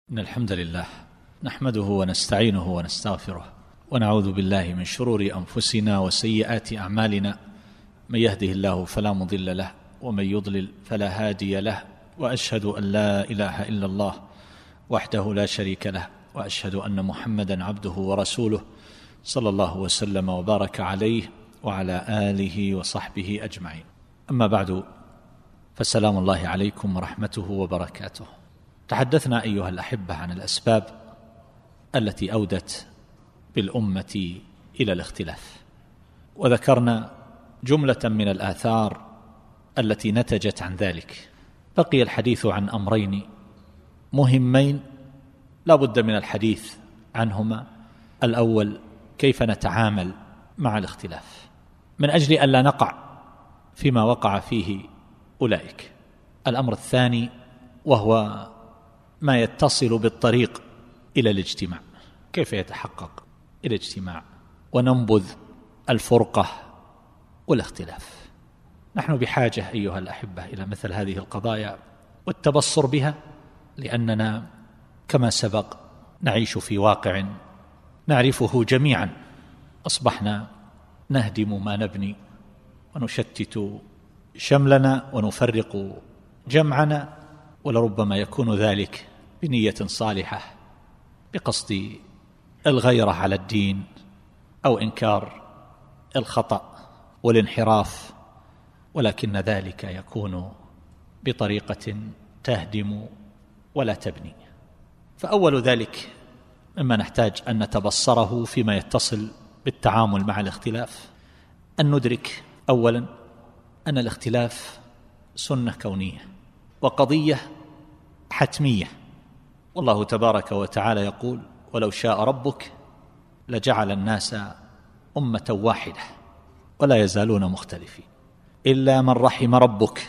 إن الحمد لله نحمده ونستعينه ونستغفره ونعوذ بالله من شرور أنفسنا وسيئات أعمالنا، من يهده الله فلا مضل له ومن يضلل فلا هادي له، وأشهد أن لا إله إلا الله وحده لا شريك له، وأشهد أن محمدا عبده ورسوله صلى الله وسلم وبارك عليه وعلى آله وصحبه أجمعين. أما بعد، فسلام الله عليكم ورحمته وبركاته. تحدثنا أيها الأحبة عن الأسباب التي أودت بالأمة إلى الاختلاف، وذكرنا جملة من الآثار التي نتجت عن ذلك. بقي الحديث عن أمرين مهمين لا بد من الحديث عنهما. الأول، كيف نتعامل مع الاختلاف من أجل أن لا نقع فيما وقع فيه أولئك. الأمر الثاني، وهو ما يتصل بالطريق إلى الاجتماع، كيف يتحقق الاجتماع وننبذ الفرقة والاختلاف. نحن بحاجة أيها الأحبة إلى مثل هذه القضايا والتبصر بها، لأننا كما سبق نعيش في واقع نعرفه جميعا. أصبحنا نهدم ما نبني ونشتت شملنا ونفرق جمعنا، ولربما يكون ذلك بنية صالحة، بقصد الغيرة على الدين أو إنكار الخطأ والانحراف، ولكن ذلك يكون بطريقة تهدم ولا تبني. فأول ذلك مما نحتاج أن نتبصره فيما يتصل بالتعامل مع الاختلاف، أن ندرك أولا أن الاختلاف سنة كونية وقضية حتمية، والله تبارك وتعالى يقول: ولو شاء ربك لجعل الناس أمة واحدة ولا يزالون مختلفين إلا من رحم ربك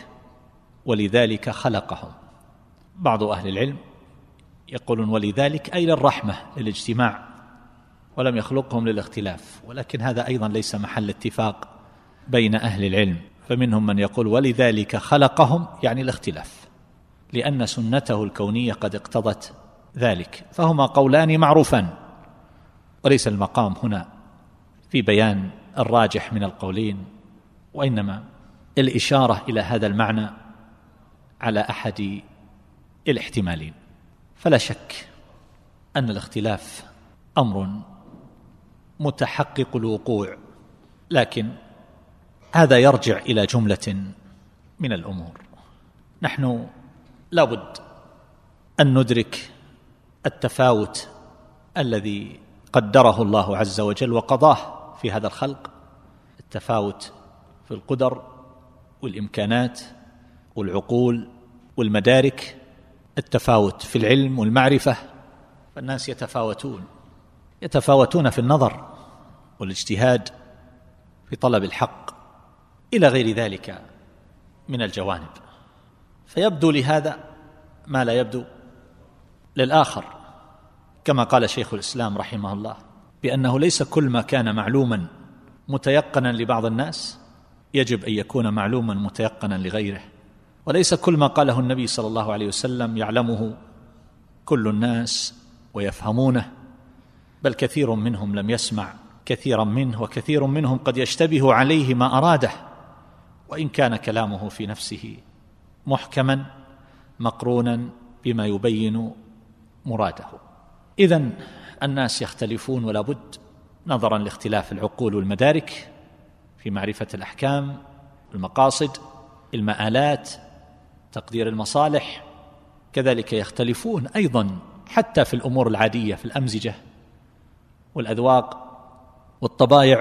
ولذلك خلقهم. بعض أهل العلم يقولون ولذلك أي للرحمة، للاجتماع، ولم يخلقهم للاختلاف، ولكن هذا أيضا ليس محل اتفاق بين أهل العلم، فمنهم من يقول ولذلك خلقهم يعني الاختلاف، لأن سنته الكونية قد اقتضت ذلك. فهما قولان معروفان، وليس المقام هنا في بيان الراجح من القولين، وإنما الإشارة إلى هذا المعنى على أحد الاحتمالين. فلا شك أن الاختلاف أمر متحقق الوقوع، لكن هذا يرجع إلى جملة من الأمور. نحن لابد أن ندرك التفاوت الذي قدره الله عز وجل وقضاه في هذا الخلق، التفاوت في القدر والإمكانات والعقول والمدارك، التفاوت في العلم والمعرفة. فالناس يتفاوتون في النظر والاجتهاد في طلب الحق إلى غير ذلك من الجوانب، فيبدو لهذا ما لا يبدو للآخر، كما قال شيخ الإسلام رحمه الله بأنه ليس كل ما كان معلوما متيقنا لبعض الناس يجب أن يكون معلوما متيقنا لغيره، وليس كل ما قاله النبي صلى الله عليه وسلم يعلمه كل الناس ويفهمونه، بل كثير منهم لم يسمع كثيرا منه، وكثير منهم قد يشتبه عليه ما أراده، وإن كان كلامه في نفسه محكما مقرونا بما يبين مراده. إذن الناس يختلفون، ولا بد نظرا لاختلاف العقول والمدارك في معرفة الأحكام، المقاصد، المآلات، تقدير المصالح. كذلك يختلفون أيضا حتى في الأمور العادية، في الأمزجة والأذواق والطبائع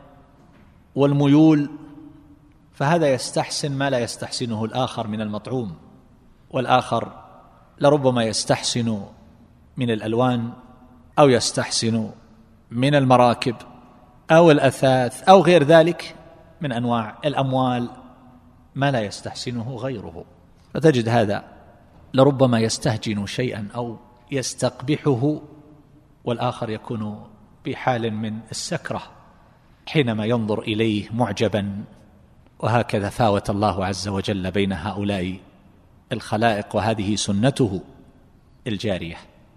والميول، فهذا يستحسن ما لا يستحسنه الآخر من المطعوم، والآخر لربما يستحسن من الألوان، أو يستحسن من المراكب أو الأثاث أو غير ذلك من أنواع الأموال ما لا يستحسنه غيره. فتجد هذا لربما يستهجن شيئا أو يستقبحه، والآخر يكون بحال من السكرة حينما ينظر إليه معجبا. وهكذا فاوت الله عز وجل بين هؤلاء الخلائق، وهذه سنته الجارية.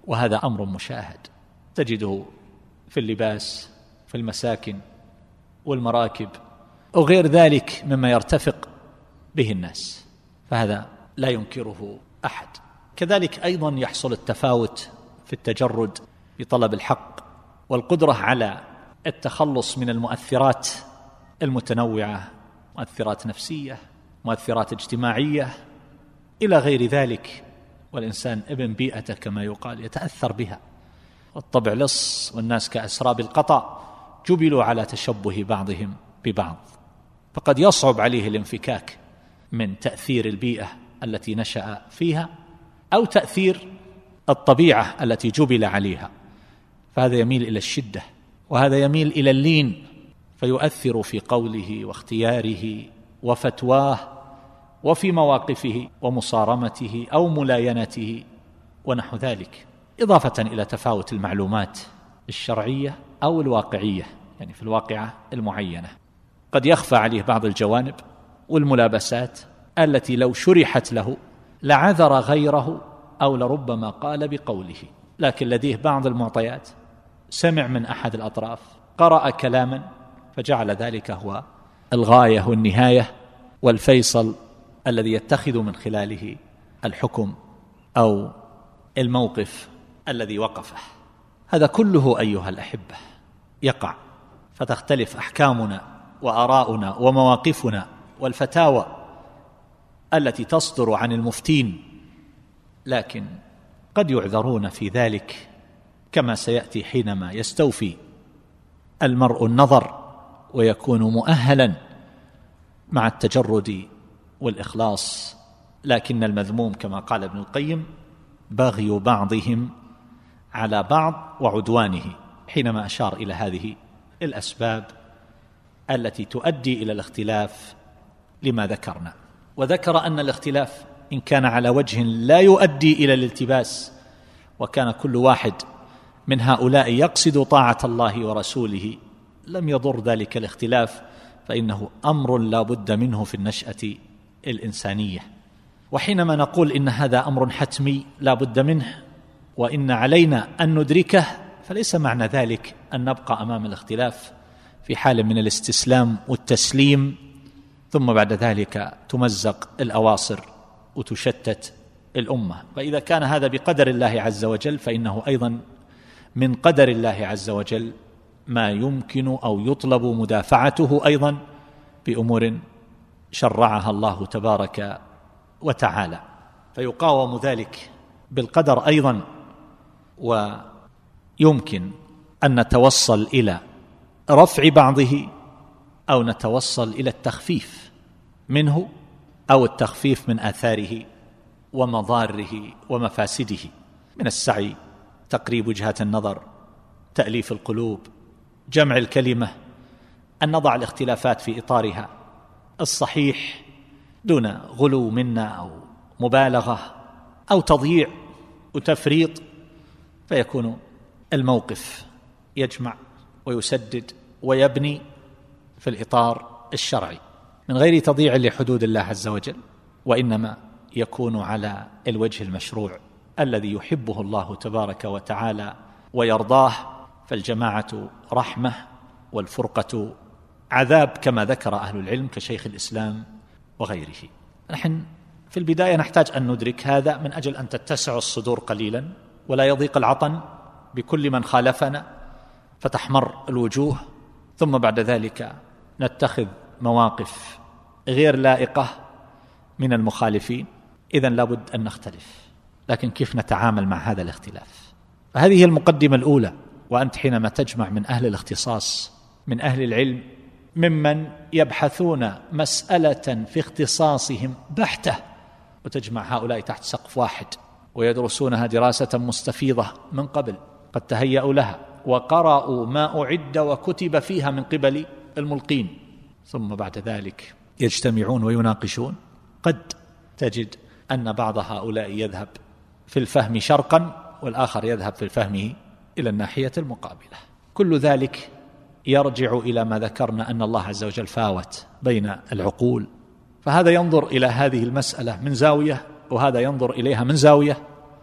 وهذا أمر مشاهد تجده في اللباس، في المساكن والمراكب وغير ذلك مما يرتفق به الناس، فهذا لا ينكره أحد. كذلك أيضا يحصل التفاوت في التجرد بطلب الحق والقدرة على التخلص من المؤثرات المتنوعة، مؤثرات نفسية، مؤثرات اجتماعية إلى غير ذلك، والإنسان ابن بيئته كما يقال يتأثر بها، والطبع لص والناس كأسراب القطع جبلوا على تشبه بعضهم ببعض، فقد يصعب عليه الانفكاك من تأثير البيئة التي نشأ فيها أو تأثير الطبيعة التي جبل عليها، فهذا يميل إلى الشدة وهذا يميل إلى اللين، فيؤثر في قوله واختياره وفتواه وفي مواقفه ومصارمته أو ملاينته ونحو ذلك، إضافة إلى تفاوت المعلومات الشرعية أو الواقعية، يعني في الواقعة المعينة قد يخفى عليه بعض الجوانب والملابسات التي لو شرحت له لعذر غيره أو لربما قال بقوله، لكن لديه بعض المعطيات، سمع من أحد الأطراف، قرأ كلاما فجعل ذلك هو الغاية والنهاية والفيصل الذي يتخذ من خلاله الحكم أو الموقف الذي وقفه. هذا كله أيها الأحبة يقع، فتختلف أحكامنا وآراؤنا ومواقفنا والفتاوى التي تصدر عن المفتين، لكن قد يعذرون في ذلك كما سيأتي حينما يستوفي المرء النظر ويكون مؤهلا مع التجرد والإخلاص. لكن المذموم كما قال ابن القيم بغي بعضهم على بعض وعدوانه، حينما أشار إلى هذه الأسباب التي تؤدي إلى الاختلاف لما ذكرنا، وذكر أن الاختلاف إن كان على وجه لا يؤدي إلى الالتباس، وكان كل واحد من هؤلاء يقصد طاعة الله ورسوله، لم يضر ذلك الاختلاف، فإنه أمر لا بد منه في النشأة الإنسانية. وحينما نقول إن هذا أمر حتمي لا بد منه وإن علينا أن ندركه، فليس معنى ذلك أن نبقى أمام الاختلاف في حال من الاستسلام والتسليم، ثم بعد ذلك تمزق الأواصر وتشتت الأمة. فإذا كان هذا بقدر الله عز وجل، فإنه أيضا من قدر الله عز وجل ما يمكن أو يطلب مدافعته أيضا بأمور شرعها الله تبارك وتعالى، فيقاوم ذلك بالقدر أيضا. ويمكن أن نتوصل إلى رفع بعضه أو نتوصل إلى التخفيف منه أو التخفيف من آثاره ومضاره ومفاسده، من السعي تقريب وجهات النظر، تأليف القلوب، جمع الكلمة، أن نضع الاختلافات في إطارها الصحيح دون غلو منا أو مبالغة أو تضييع وتفريط، فيكون الموقف يجمع ويسدد ويبني في الإطار الشرعي من غير تضييع لحدود الله عز وجل، وإنما يكون على الوجه المشروع الذي يحبه الله تبارك وتعالى ويرضاه. فالجماعة رحمة والفرقة عذاب كما ذكر أهل العلم كشيخ الإسلام وغيره. نحن في البداية نحتاج أن ندرك هذا من أجل أن تتسع الصدور قليلا ولا يضيق العطن بكل من خالفنا فتحمر الوجوه، ثم بعد ذلك نتخذ مواقف غير لائقة من المخالفين. إذن لابد أن نختلف، لكن كيف نتعامل مع هذا الاختلاف؟ فهذه المقدمة الأولى. وأنت حينما تجمع من أهل الاختصاص، من أهل العلم، ممن يبحثون مسألة في اختصاصهم بحتة، وتجمع هؤلاء تحت سقف واحد ويدرسونها دراسة مستفيضة من قبل، قد تهيأوا لها وقرأوا ما أعد وكتب فيها من قبل الملقين، ثم بعد ذلك يجتمعون ويناقشون، قد تجد أن بعض هؤلاء يذهب في الفهم شرقا والآخر يذهب في فهمه إلى الناحية المقابلة. كل ذلك يرجع إلى ما ذكرنا أن الله عز وجل فاوت بين العقول، فهذا ينظر إلى هذه المسألة من زاوية وهذا ينظر إليها من زاوية،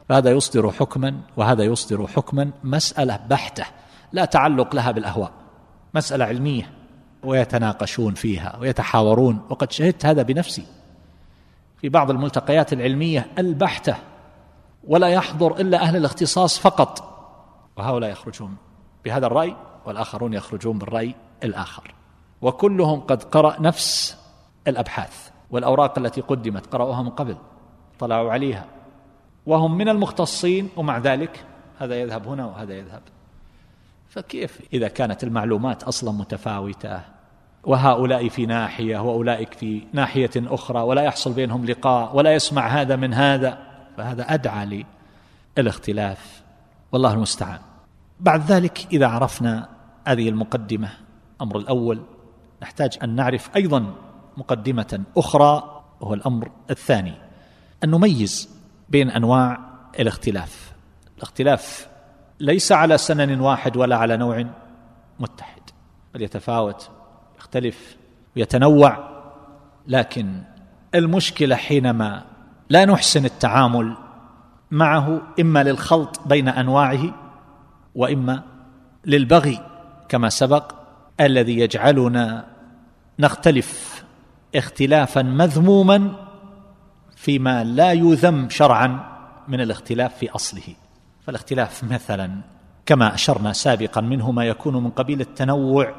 فهذا يصدر حكما وهذا يصدر حكما، مسألة بحتة لا تعلق لها بالأهواء، مسألة علمية ويتناقشون فيها ويتحاورون. وقد شهدت هذا بنفسي في بعض الملتقيات العلمية البحتة، ولا يحضر إلا أهل الاختصاص فقط، وهؤلاء يخرجون بهذا الرأي والآخرون يخرجون بالرأي الآخر، وكلهم قد قرأ نفس الأبحاث والأوراق التي قدمت، قرأوها من قبل، طلعوا عليها، وهم من المختصين، ومع ذلك هذا يذهب هنا وهذا يذهب. فكيف إذا كانت المعلومات أصلا متفاوتة، وهؤلاء في ناحية وأولئك في ناحية أخرى، ولا يحصل بينهم لقاء ولا يسمع هذا من هذا، فهذا أدعى للاختلاف، والله المستعان. بعد ذلك إذا عرفنا هذه المقدمة، الأمر الأول، نحتاج أن نعرف أيضا مقدمة أخرى، وهو الأمر الثاني، أن نميز بين أنواع الاختلاف. الاختلاف ليس على سنن واحد ولا على نوع متحد، بل يتفاوت، يختلف ويتنوع. لكن المشكلة حينما لا نحسن التعامل معه، إما للخلط بين أنواعه وإما للبغي كما سبق، الذي يجعلنا نختلف اختلافا مذموما فيما لا يذم شرعا من الاختلاف في أصله. فالاختلاف مثلا كما أشرنا سابقا منه ما يكون من قبيل التنوع،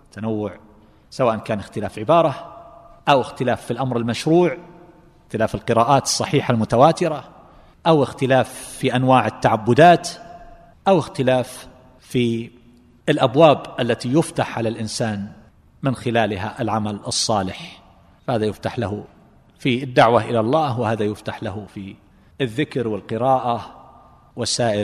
سواء كان اختلاف عبارة أو اختلاف في الأمر المشروع، اختلاف القراءات الصحيحة المتواترة، أو اختلاف في أنواع التعبدات، أو اختلاف في الأبواب التي يفتح على الإنسان من خلالها العمل الصالح، فهذا يفتح له في الدعوة إلى الله، وهذا يفتح له في الذكر والقراءة وسائر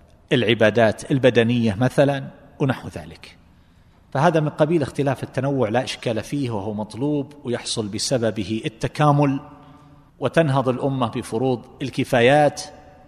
العبادات البدنية مثلا ونحو ذلك. فهذا من قبيل اختلاف التنوع لا إشكال فيه، وهو مطلوب، ويحصل بسببه التكامل وتنهض الأمة بفروض الكفايات.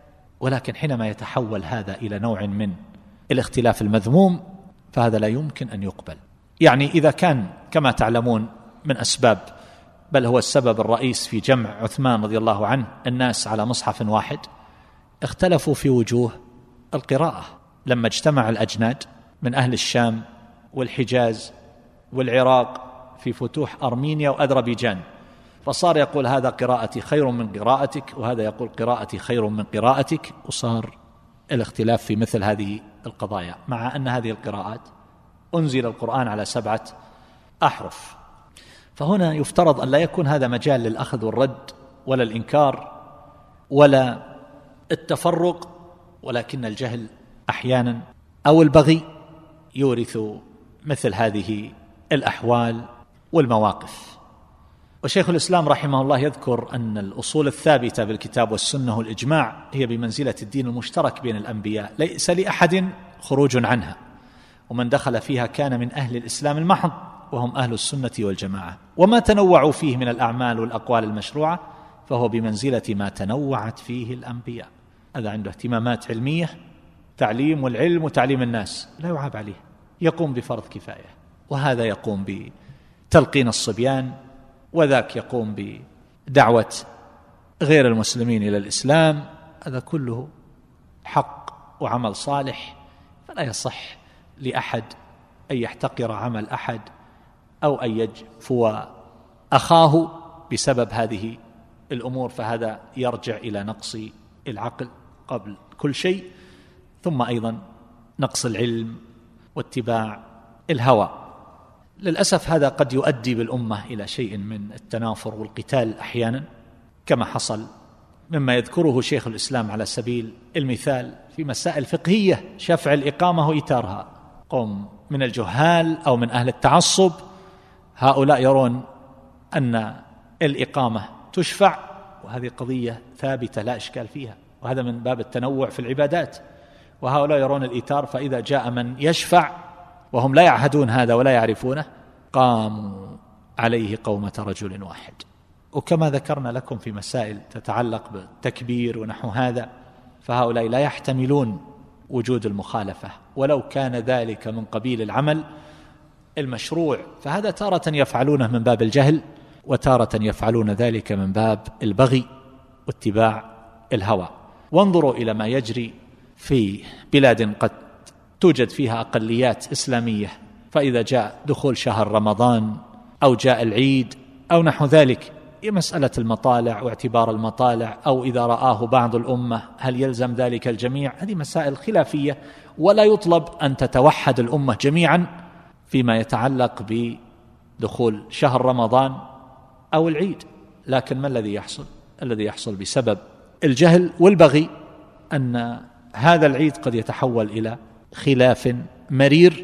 ولكن حينما يتحول هذا إلى نوع من الاختلاف المذموم، فهذا لا يمكن أن يقبل. يعني إذا كان كما تعلمون من أسباب، بل هو السبب الرئيس في جمع عثمان رضي الله عنه الناس على مصحف واحد، اختلفوا في وجوه القراءة لما اجتمع الأجناد من أهل الشام والحجاز والعراق في فتوح أرمينيا وأذربيجان، فصار يقول هذا قراءتي خير من قراءتك، وهذا يقول قراءتي خير من قراءتك، وصار الاختلاف في مثل هذه القضايا، مع أن هذه القراءات أنزل القرآن على 7 أحرف. فهنا يفترض أن لا يكون هذا مجال للأخذ والرد ولا الإنكار ولا التفرق، ولكن الجهل أحيانا أو البغي يورث مثل هذه الأحوال والمواقف. وشيخ الإسلام رحمه الله يذكر أن الأصول الثابتة بالكتاب والسنة والإجماع هي بمنزلة الدين المشترك بين الأنبياء، ليس لأحد خروج عنها، ومن دخل فيها كان من أهل الإسلام المحض، وهم أهل السنة والجماعة. وما تنوعوا فيه من الأعمال والأقوال المشروعة فهو بمنزلة ما تنوعت فيه الأنبياء. هذا عنده اهتمامات علمية، تعليم والعلم وتعليم الناس، لا يعاب عليه، يقوم بفرض كفاية، وهذا يقوم بتلقين الصبيان، وذاك يقوم بدعوة غير المسلمين إلى الإسلام. هذا كله حق وعمل صالح، فلا يصح لأحد أن يحتقر عمل أحد أو أن يجفو أخاه بسبب هذه الأمور، فهذا يرجع إلى نقص العقل قبل كل شيء، ثم أيضا نقص العلم واتباع الهوى. للأسف هذا قد يؤدي بالأمة إلى شيء من التنافر والقتال أحيانا، كما حصل مما يذكره شيخ الإسلام على سبيل المثال في مسائل فقهية، شفع الإقامة وإيتارها. قوم من الجهال أو من أهل التعصب، هؤلاء يرون أن الإقامة تشفع، وهذه قضية ثابتة لا إشكال فيها، وهذا من باب التنوع في العبادات. وهؤلاء يرون الإيتار، فإذا جاء من يشفع وهم لا يعهدون هذا ولا يعرفونه قاموا عليه قومة رجل واحد. وكما ذكرنا لكم في مسائل تتعلق بالتكبير ونحو هذا، فهؤلاء لا يحتملون وجود المخالفة ولو كان ذلك من قبيل العمل المشروع، فهذا تارة يفعلونه من باب الجهل، وتارة يفعلون ذلك من باب البغي واتباع الهوى. وانظروا إلى ما يجري في بلاد قد توجد فيها أقليات إسلامية، فإذا جاء دخول شهر رمضان أو جاء العيد أو نحو ذلك، مسألة المطالع واعتبار المطالع، أو إذا رآه بعض الأمة هل يلزم ذلك الجميع؟ هذه مسائل خلافية، ولا يطلب أن تتوحد الأمة جميعا فيما يتعلق بدخول شهر رمضان أو العيد. لكن ما الذي يحصل؟ الذي يحصل بسبب الجهل والبغي أن هذا العيد قد يتحول إلى خلاف مرير،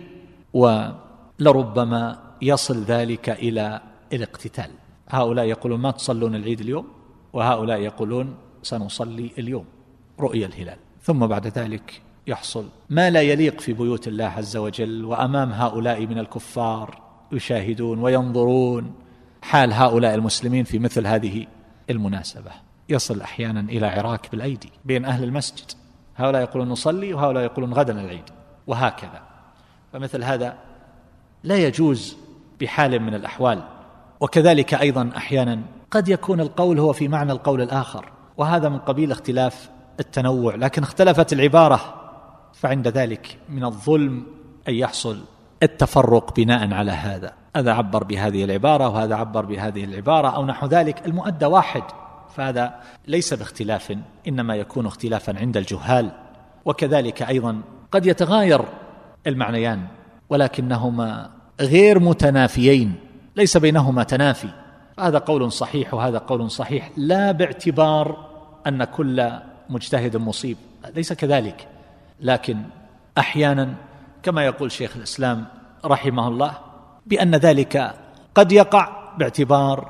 ولربما يصل ذلك إلى الاقتتال. هؤلاء يقولون ما تصلون العيد اليوم، وهؤلاء يقولون سنصلي اليوم رؤية الهلال، ثم بعد ذلك يحصل ما لا يليق في بيوت الله عز وجل، وأمام هؤلاء من الكفار يشاهدون وينظرون حال هؤلاء المسلمين في مثل هذه المناسبة. يصل أحيانا إلى عراك بالأيدي بين أهل المسجد، هؤلاء يقولون نصلي وهؤلاء يقولون غدا العيد، وهكذا. فمثل هذا لا يجوز بحال من الأحوال. وكذلك أيضا أحيانا قد يكون القول هو في معنى القول الآخر، وهذا من قبيل اختلاف التنوع، لكن اختلفت العبارة، فعند ذلك من الظلم أن يحصل التفرق بناء على هذا عبر بهذه العبارة وهذا عبر بهذه العبارة أو نحو ذلك، المؤدى واحد، فهذا ليس باختلاف، إنما يكون اختلافا عند الجهال. وكذلك أيضا قد يتغاير المعنيان ولكنهما غير متنافيين، ليس بينهما تنافي، هذا قول صحيح وهذا قول صحيح، لا باعتبار أن كل مجتهد مصيب، ليس كذلك. لكن أحيانا كما يقول شيخ الإسلام رحمه الله بأن ذلك قد يقع باعتبار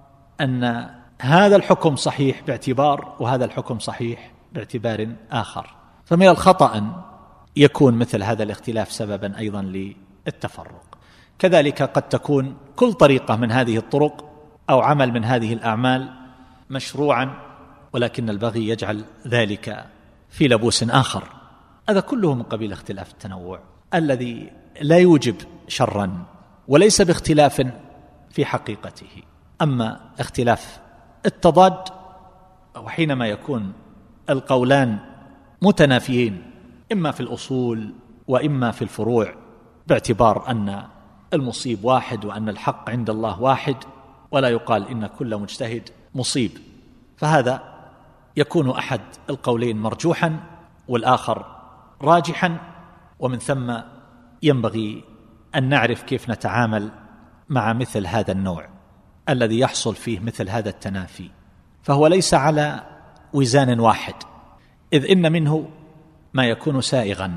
أن هذا الحكم صحيح باعتبار وهذا الحكم صحيح باعتبار آخر، فمن الخطأ أن يكون مثل هذا الاختلاف سببا أيضا للتفرق. كذلك قد تكون كل طريقة من هذه الطرق أو عمل من هذه الأعمال مشروعا، ولكن البغي يجعل ذلك في لبوس آخر. هذا كله من قبيل اختلاف التنوع الذي لا يوجب شرا وليس باختلاف في حقيقته. أما اختلاف التضاد، وحينما يكون القولان متنافيين إما في الأصول وإما في الفروع، باعتبار أن المصيب واحد وأن الحق عند الله واحد، ولا يقال إن كل مجتهد مصيب، فهذا يكون أحد القولين مرجوحا والآخر راجحا. ومن ثم ينبغي أن نعرف كيف نتعامل مع مثل هذا النوع الذي يحصل فيه مثل هذا التنافي، فهو ليس على وزان واحد، إذ إن منه ما يكون سائغا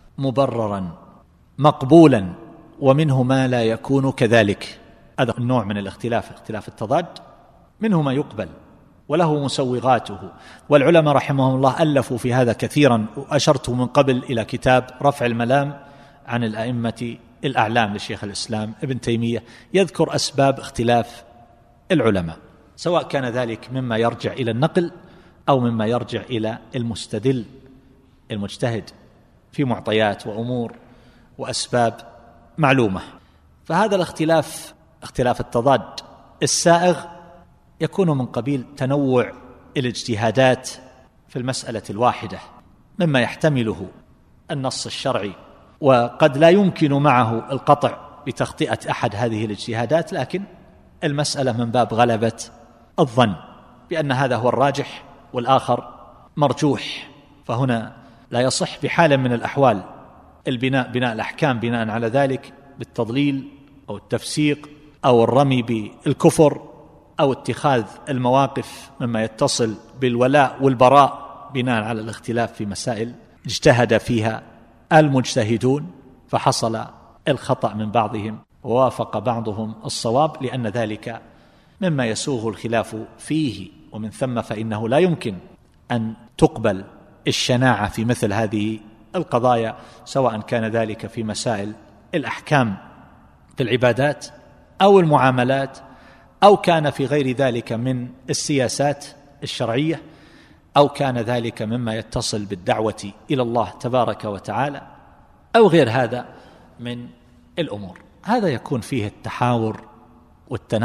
مبررا مقبولا، ومنه ما لا يكون كذلك. هذا النوع من الاختلاف، اختلاف التضاد، منه ما يقبل وله مسوغاته، والعلماء رحمهم الله ألفوا في هذا كثيرا، وأشرت من قبل إلى كتاب رفع الملام عن الأئمة الأعلام لشيخ الإسلام ابن تيمية، يذكر أسباب اختلاف العلماء، سواء كان ذلك مما يرجع إلى النقل أو مما يرجع إلى المستدل المجتهد في معطيات وأمور وأسباب معلومة. فهذا الاختلاف، اختلاف التضاد السائغ، يكون من قبيل تنوع الاجتهادات في المسألة الواحدة، مما يحتمله النص الشرعي، وقد لا يمكن معه القطع بتخطئة أحد هذه الاجتهادات، لكن المسألة من باب غلبة الظن بأن هذا هو الراجح والآخر مرجوح. فهنا لا يصح بحال من الأحوال بناء الأحكام بناء على ذلك بالتضليل أو التفسيق أو الرمي بالكفر أو اتخاذ المواقف مما يتصل بالولاء والبراء بناء على الاختلاف في مسائل اجتهد فيها المجتهدون فحصل الخطأ من بعضهم ووافق بعضهم الصواب، لأن ذلك مما يسوغ الخلاف فيه، ومن ثم فإنه لا يمكن أن تقبل الشناعة في مثل هذه القضايا، سواء كان ذلك في مسائل الأحكام في العبادات أو المعاملات، أو كان في غير ذلك من السياسات الشرعية، أو كان ذلك مما يتصل بالدعوة إلى الله تبارك وتعالى، أو غير هذا من الأمور. هذا يكون فيه التحاور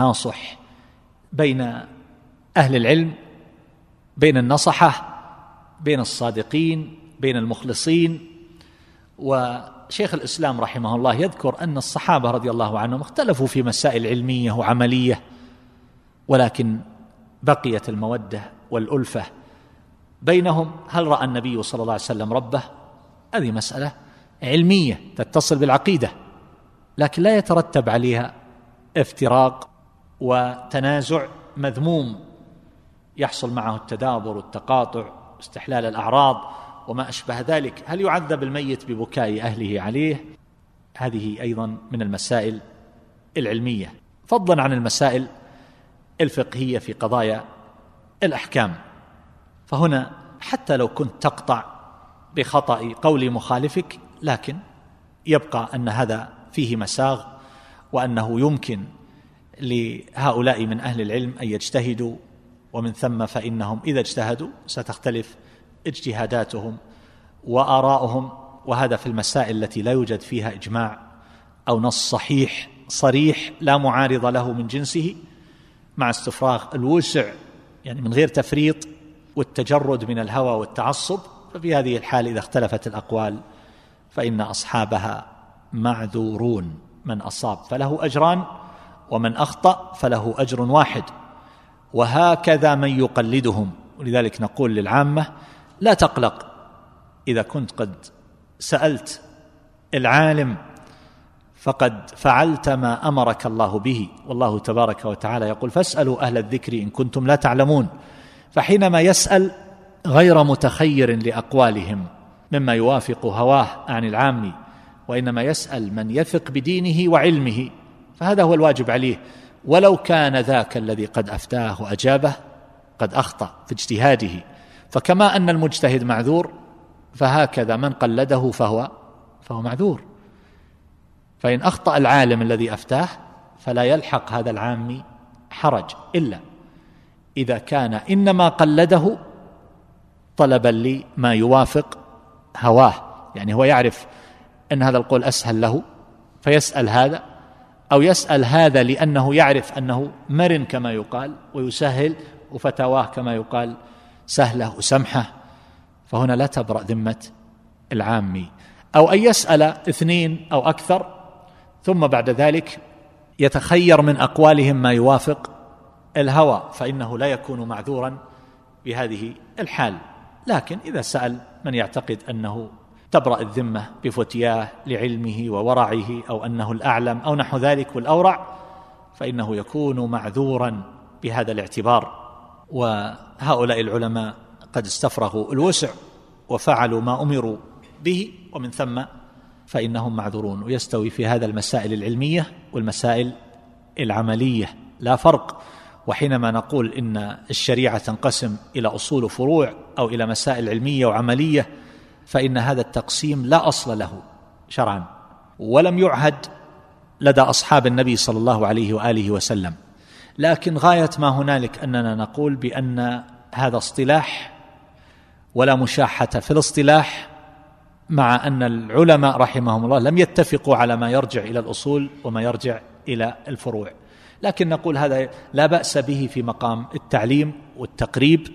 والتناصح بين أهل العلم، بين النصحة، بين الصادقين بين المخلصين. وشيخ الإسلام رحمه الله يذكر أن الصحابة رضي الله عنهم اختلفوا في مسائل علمية وعملية، ولكن بقيت المودة والألفة بينهم. هل رأى النبي صلى الله عليه وسلم ربه؟ هذه مسألة علمية تتصل بالعقيدة، لكن لا يترتب عليها افتراق وتنازع مذموم يحصل معه التدابر والتقاطع واستحلال الأعراض وما أشبه ذلك. هل يعذب الميت ببكاء أهله عليه؟ هذه أيضا من المسائل العلمية، فضلا عن المسائل الفقهية في قضايا الأحكام. فهنا حتى لو كنت تقطع بخطأ قول مخالفك، لكن يبقى أن هذا فيه مساغ، وأنه يمكن لهؤلاء من أهل العلم أن يجتهدوا، ومن ثم فإنهم إذا اجتهدوا ستختلف اجتهاداتهم وآراؤهم، وهذا في المسائل التي لا يوجد فيها إجماع أو نص صحيح صريح لا معارض له من جنسه، مع استفراغ الوسع يعني من غير تفريط والتجرد من الهوى والتعصب. ففي هذه الحال إذا اختلفت الأقوال فإن أصحابها معذورون، من أصاب فله أجران ومن أخطأ فله أجر واحد، وهكذا من يقلدهم. ولذلك نقول للعامة لا تقلق إذا كنت قد سألت العالم فقد فعلت ما أمرك الله به، والله تبارك وتعالى يقول فاسألوا أهل الذكر إن كنتم لا تعلمون. فحينما يسأل غير متخير لأقوالهم مما يوافق هواه عن العام، وإنما يسأل من يثق بدينه وعلمه، فهذا هو الواجب عليه، ولو كان ذاك الذي قد أفتاه وأجابه قد أخطأ في اجتهاده. فكما أن المجتهد معذور، فهكذا من قلده فهو معذور. فإن أخطأ العالم الذي أفتاه فلا يلحق هذا العام حرج، إلا إذا كان إنما قلده طلبا لما يوافق هواه، يعني هو يعرف أن هذا القول أسهل له فيسأل هذا، أو يسأل هذا لأنه يعرف أنه مرن كما يقال ويسهل، وفتواه كما يقال سهلة وسمحة، فهنا لا تبرأ ذمة العامي. أو أن يسأل 2 أو أكثر ثم بعد ذلك يتخير من أقوالهم ما يوافق الهوى، فإنه لا يكون معذورا بهذه الحال. لكن إذا سأل من يعتقد أنه تبرأ الذمة بفتياه لعلمه وورعه، أو أنه الأعلم أو نحو ذلك والأورع، فإنه يكون معذورا بهذا الاعتبار. وهؤلاء العلماء قد استفرغوا الوسع وفعلوا ما أمروا به، ومن ثم فإنهم معذورون. ويستوي في هذا المسائل العلمية والمسائل العملية، لا فرق. وحينما نقول إن الشريعة تنقسم إلى أصول وفروع أو إلى مسائل علمية وعملية، فإن هذا التقسيم لا أصل له شرعا، ولم يعهد لدى أصحاب النبي صلى الله عليه وآله وسلم. لكن غاية ما هنالك أننا نقول بأن هذا اصطلاح ولا مشاحة في الاصطلاح، مع أن العلماء رحمهم الله لم يتفقوا على ما يرجع إلى الأصول وما يرجع إلى الفروع. لكن نقول هذا لا بأس به في مقام التعليم والتقريب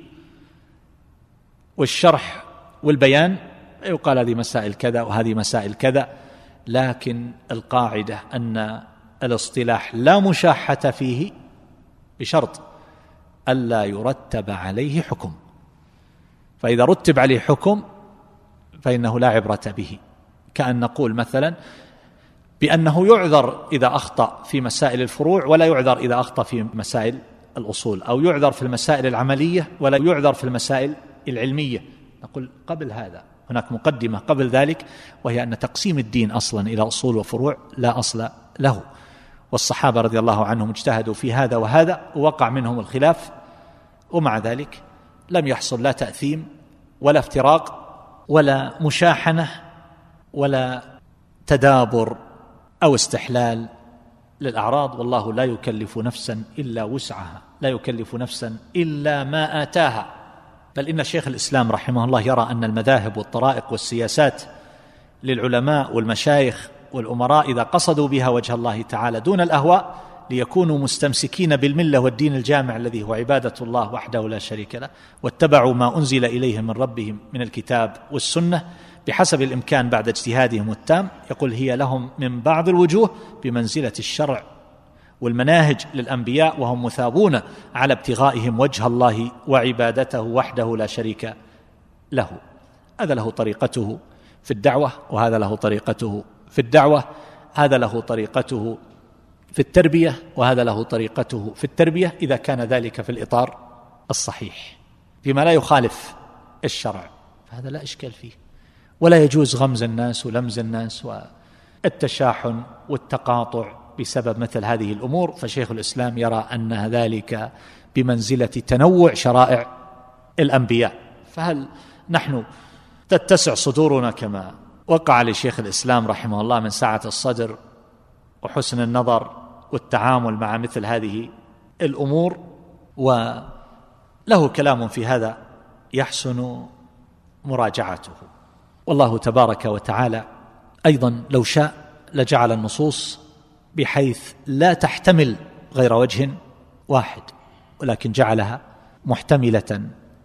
والشرح والبيان، يقال هذه مسائل كذا وهذه مسائل كذا. لكن القاعدة أن الاصطلاح لا مشاحة فيه بشرط ألا يرتب عليه حكم، فإذا رتب عليه حكم فإنه لا عبرة به. كأن نقول مثلا بأنه يعذر إذا أخطأ في مسائل الفروع ولا يعذر إذا أخطأ في مسائل الأصول، أو يعذر في المسائل العملية ولا يعذر في المسائل العلمية. نقول قبل هذا هناك مقدمة قبل ذلك، وهي أن تقسيم الدين أصلا إلى أصول وفروع لا أصل له، والصحابة رضي الله عنهم اجتهدوا في هذا وهذا ووقع منهم الخلاف، ومع ذلك لم يحصل لا تأثيم ولا افتراق ولا مشاحنة ولا تدابر أو استحلال للأعراض. والله لا يكلف نفسا إلا وسعها، لا يكلف نفسا إلا ما آتاها. بل إن شيخ الإسلام رحمه الله يرى أن المذاهب والطرائق والسياسات للعلماء والمشايخ والأمراء إذا قصدوا بها وجه الله تعالى دون الأهواء ليكونوا مستمسكين بالملة والدين الجامع الذي هو عبادة الله وحده لا شريك له، واتبعوا ما أنزل إليهم من ربهم من الكتاب والسنة بحسب الإمكان بعد اجتهادهم التام، يقول هي لهم من بعض الوجوه بمنزلة الشرع والمناهج للأنبياء، وهم مثابون على ابتغائهم وجه الله وعبادته وحده لا شريك له. هذا له طريقته في الدعوة، وهذا له طريقته في الدعوة، هذا له طريقته في التربية، وهذا له طريقته في التربية إذا كان ذلك في الإطار الصحيح فيما لا يخالف الشرع، فهذا لا إشكال فيه. ولا يجوز غمز الناس ولمز الناس والتشاحن والتقاطع بسبب مثل هذه الأمور، فشيخ الإسلام يرى أن ذلك بمنزلة تنوع شرائع الأنبياء. فهل نحن تتسع صدورنا كما وقع لشيخ الإسلام رحمه الله من سعة الصدر وحسن النظر والتعامل مع مثل هذه الأمور؟ وله كلام في هذا يحسن مراجعته. والله تبارك وتعالى أيضا لو شاء لجعل النصوص بحيث لا تحتمل غير وجه واحد، ولكن جعلها محتملة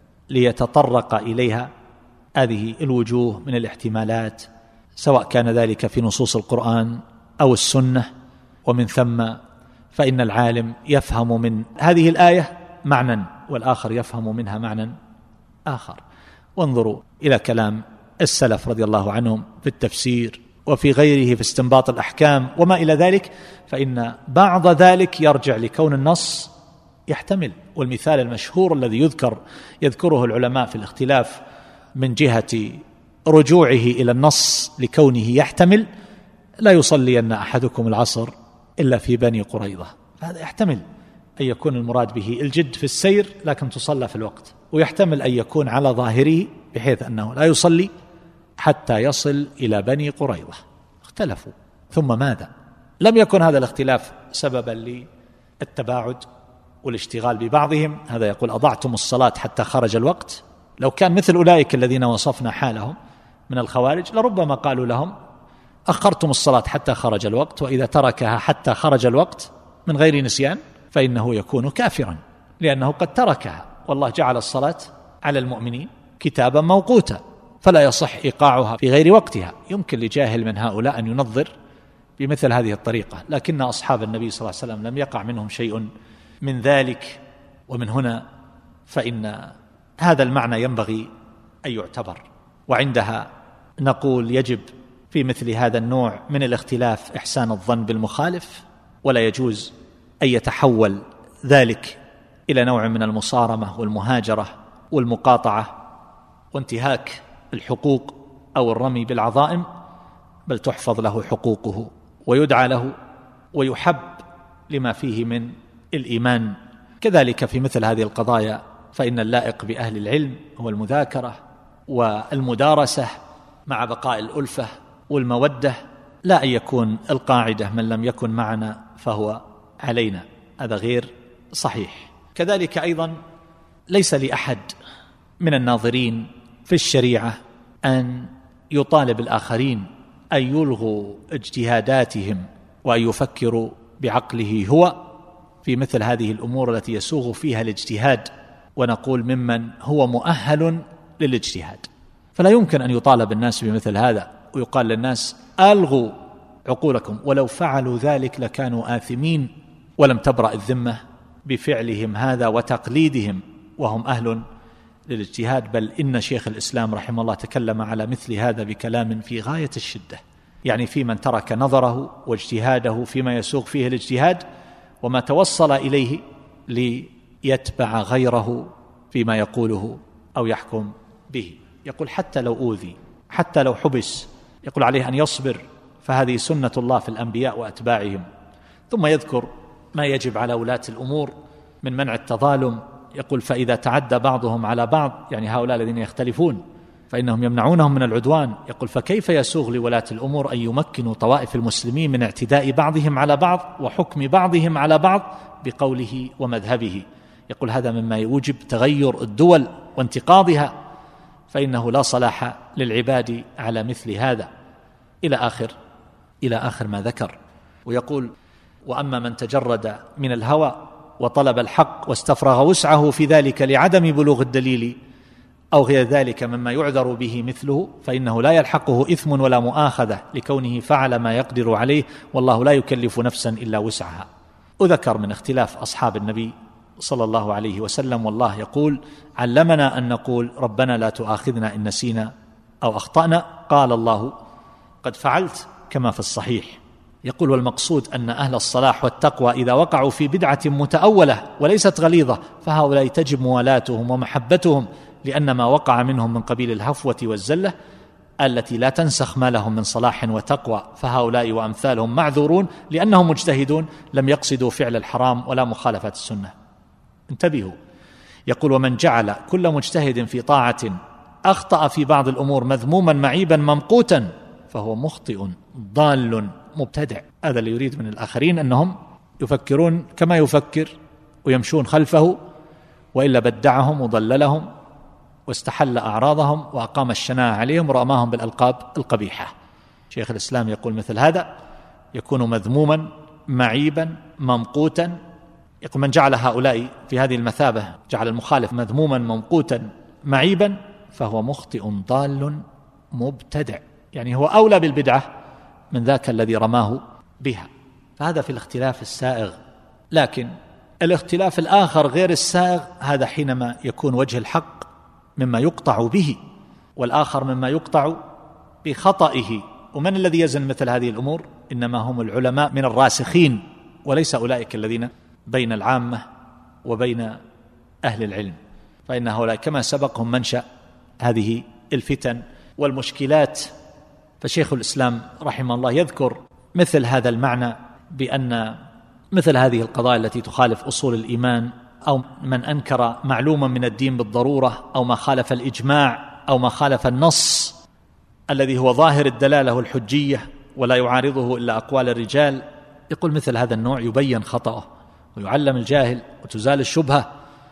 ليتطرق إليها هذه الوجوه من الاحتمالات، سواء كان ذلك في نصوص القرآن أو السنة. ومن ثم فإن العالم يفهم من هذه الآية معنى والآخر يفهم منها معنى آخر. وانظروا إلى كلام السلف رضي الله عنهم في التفسير وفي غيره في استنباط الأحكام وما إلى ذلك، فإن بعض ذلك يرجع لكون النص يحتمل. والمثال المشهور الذي يذكره العلماء في الاختلاف من جهة رجوعه إلى النص لكونه يحتمل: لا يصلين أحدكم العصر إلا في بني قريظة. هذا يحتمل أن يكون المراد به الجد في السير لكن تصلى في الوقت، ويحتمل أن يكون على ظاهره بحيث أنه لا يصلي حتى يصل إلى بني قريظة. اختلفوا، ثم ماذا؟ لم يكن هذا الاختلاف سببا للتباعد والاشتغال ببعضهم. هذا يقول أضعتم الصلاة حتى خرج الوقت. لو كان مثل أولئك الذين وصفنا حالهم من الخوارج لربما قالوا لهم أخرتم الصلاة حتى خرج الوقت، وإذا تركها حتى خرج الوقت من غير نسيان فإنه يكون كافرا، لأنه قد تركها، والله جعل الصلاة على المؤمنين كتابا موقوتا، فلا يصح إيقاعها في غير وقتها. يمكن لجاهل من هؤلاء أن ينظر بمثل هذه الطريقة، لكن أصحاب النبي صلى الله عليه وسلم لم يقع منهم شيء من ذلك. ومن هنا فإن هذا المعنى ينبغي أن يعتبر، وعندها نقول يجب في مثل هذا النوع من الاختلاف إحسان الظن بالمخالف، ولا يجوز أن يتحول ذلك إلى نوع من المصارمة والمهاجرة والمقاطعة وانتهاك الحقوق أو الرمي بالعظائم، بل تحفظ له حقوقه ويدعى له ويحب لما فيه من الإيمان. كذلك في مثل هذه القضايا فإن اللائق بأهل العلم هو المذاكرة والمدارسة مع بقاء الألفة والمودة، لا أن يكون القاعدة من لم يكن معنا فهو علينا، هذا غير صحيح. كذلك أيضا ليس لأحد من الناظرين في الشريعة أن يطالب الآخرين أن يلغوا اجتهاداتهم وأن يفكروا بعقله هو في مثل هذه الأمور التي يسوغ فيها الاجتهاد، ونقول ممن هو مؤهل للاجتهاد. فلا يمكن أن يطالب الناس بمثل هذا ويقال للناس ألغوا عقولكم، ولو فعلوا ذلك لكانوا آثمين ولم تبرأ الذمة بفعلهم هذا وتقليدهم وهم أهل للاجتهاد. بل إن شيخ الإسلام رحمه الله تكلم على مثل هذا بكلام في غاية الشدة، يعني في من ترك نظره واجتهاده فيما يسوغ فيه الاجتهاد وما توصل إليه ليتبع غيره فيما يقوله أو يحكم به. يقول حتى لو أوذي، حتى لو حبس، يقول عليه أن يصبر، فهذه سنة الله في الأنبياء وأتباعهم. ثم يذكر ما يجب على ولاة الأمور من منع التظالم. يقول فإذا تعدى بعضهم على بعض، يعني هؤلاء الذين يختلفون، فإنهم يمنعونهم من العدوان. يقول فكيف يسوغ لولاة الأمور أن يمكنوا طوائف المسلمين من اعتداء بعضهم على بعض وحكم بعضهم على بعض بقوله ومذهبه. يقول هذا مما يوجب تغير الدول وانتقاضها، فإنه لا صلاح للعباد على مثل هذا، إلى آخر ما ذكر. ويقول وأما من تجرد من الهوى وطلب الحق واستفرغ وسعه في ذلك لعدم بلوغ الدليل أو غير ذلك مما يعذر به مثله، فإنه لا يلحقه إثم ولا مؤاخذة لكونه فعل ما يقدر عليه، والله لا يكلف نفسا إلا وسعها. أذكر من اختلاف أصحاب النبي صلى الله عليه وسلم، والله يقول: علمنا أن نقول ربنا لا تؤاخذنا إن نسينا أو أخطأنا، قال الله: قد فعلت، كما في الصحيح. يقول: والمقصود أن أهل الصلاح والتقوى إذا وقعوا في بدعة متأولة وليست غليظة فهؤلاء تجب موالاتهم ومحبتهم، لأن ما وقع منهم من قبيل الهفوة والزلة التي لا تنسخ ما لهم من صلاح وتقوى، فهؤلاء وأمثالهم معذورون لأنهم مجتهدون لم يقصدوا فعل الحرام ولا مخالفة السنة. انتبهوا. يقول: ومن جعل كل مجتهد في طاعة أخطأ في بعض الأمور مذموما معيبا ممقوتا فهو مخطئ ضال مبتدع. هذا اللي يريد من الآخرين أنهم يفكرون كما يفكر ويمشون خلفه، وإلا بدعهم وضللهم واستحل أعراضهم وأقام الشناعة عليهم ورماهم بالألقاب القبيحة. شيخ الإسلام يقول: مثل هذا يكون مذموما معيبا ممقوتا. يقول: من جعل هؤلاء في هذه المثابة، جعل المخالف مذموما ممقوتا معيبا، فهو مخطئ ضال مبتدع، يعني هو أولى بالبدعة من ذاك الذي رماه بها. فهذا في الاختلاف السائغ. لكن الاختلاف الآخر غير السائغ هذا حينما يكون وجه الحق مما يقطع به، والآخر مما يقطع بخطئه. ومن الذي يزن مثل هذه الأمور؟ إنما هم العلماء من الراسخين، وليس أولئك الذين بين العامة وبين أهل العلم، فإن هؤلاء كما سبقهم منشأ هذه الفتن والمشكلات. فشيخ الإسلام رحمه الله يذكر مثل هذا المعنى، بأن مثل هذه القضايا التي تخالف أصول الإيمان، أو من أنكر معلوما من الدين بالضرورة، أو ما خالف الإجماع، أو ما خالف النص الذي هو ظاهر الدلالة والحجية ولا يعارضه إلا أقوال الرجال، يقول مثل هذا النوع يبين خطأه ويعلم الجاهل وتزال الشبهة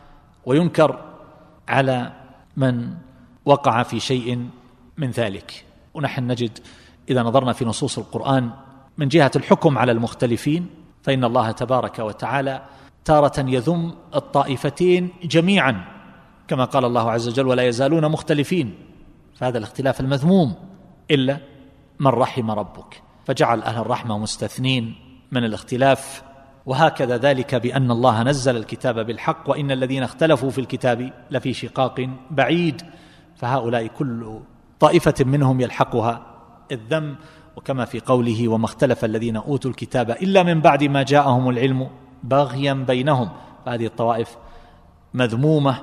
وينكر على من وقع في شيء من ذلك. ونحن نجد إذا نظرنا في نصوص القرآن من جهة الحكم على المختلفين، فإن الله تبارك وتعالى تارة يذم الطائفتين جميعا، كما قال الله عز وجل: ولا يزالون مختلفين. فهذا الاختلاف المذموم إلا من رحم ربك، فجعل أهل الرحمة مستثنين من الاختلاف. وهكذا ذلك بأن الله نزل الكتاب بالحق، وإن الذين اختلفوا في الكتاب لفي شقاق بعيد، فهؤلاء كل طائفة منهم يلحقها الذم. وكما في قوله: وما اختلف الذين أوتوا الكتاب إلا من بعد ما جاءهم العلم بغيا بينهم، فهذه الطوائف مذمومة.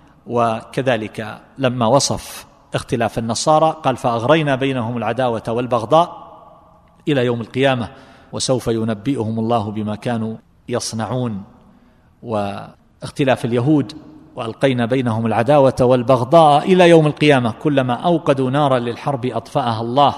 وكذلك لما وصف اختلاف النصارى قال: فأغرينا بينهم العداوة والبغضاء إلى يوم القيامة وسوف ينبئهم الله بما كانوا يصنعون. واختلاف اليهود: وألقينا بينهم العداوة والبغضاء إلى يوم القيامة كلما أوقدوا نارا للحرب أطفأها الله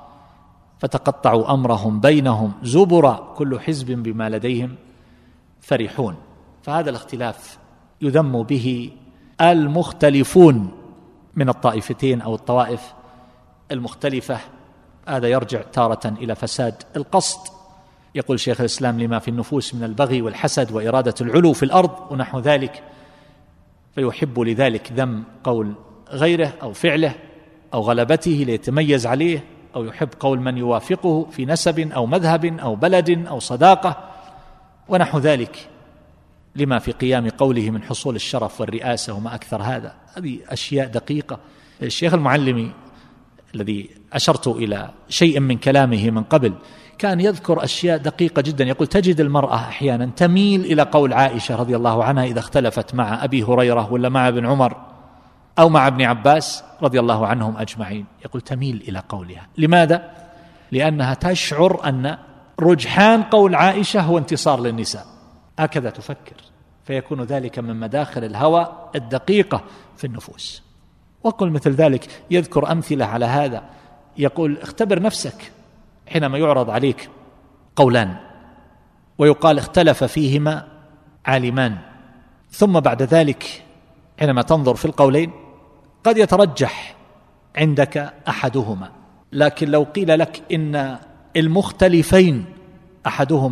فتقطعوا أمرهم بينهم زبرا كل حزب بما لديهم فرحون. فهذا الاختلاف يذم به المختلفون من الطائفتين أو الطوائف المختلفة. هذا يرجع تارة إلى فساد القصد. يقول شيخ الإسلام: لما في النفوس من البغي والحسد وإرادة العلو في الأرض ونحو ذلك، فيحب لذلك ذم قول غيره أو فعله أو غلبته ليتميز عليه، أو يحب قول من يوافقه في نسب أو مذهب أو بلد أو صداقة ونحو ذلك، لما في قيام قوله من حصول الشرف والرئاسة وما أكثر هذا. هذه أشياء دقيقة. الشيخ المعلمي الذي أشرت إلى شيء من كلامه من قبل كان يذكر أشياء دقيقة جدا. يقول: تجد المرأة أحيانا تميل إلى قول عائشة رضي الله عنها إذا اختلفت مع أبي هريرة ولا مع ابن عمر أو مع ابن عباس رضي الله عنهم أجمعين، يقول تميل إلى قولها. لماذا؟ لأنها تشعر أن رجحان قول عائشة هو انتصار للنساء، هكذا تفكر، فيكون ذلك من مداخل الهوى الدقيقة في النفوس. وقل مثل ذلك يذكر أمثلة على هذا. يقول: اختبر نفسك حينما يعرض عليك قولان ويقال اختلف فيهما عالمان، ثم بعد ذلك حينما تنظر في القولين قد يترجح عندك أحدهما، لكن لو قيل لك إن المختلفين أحدهما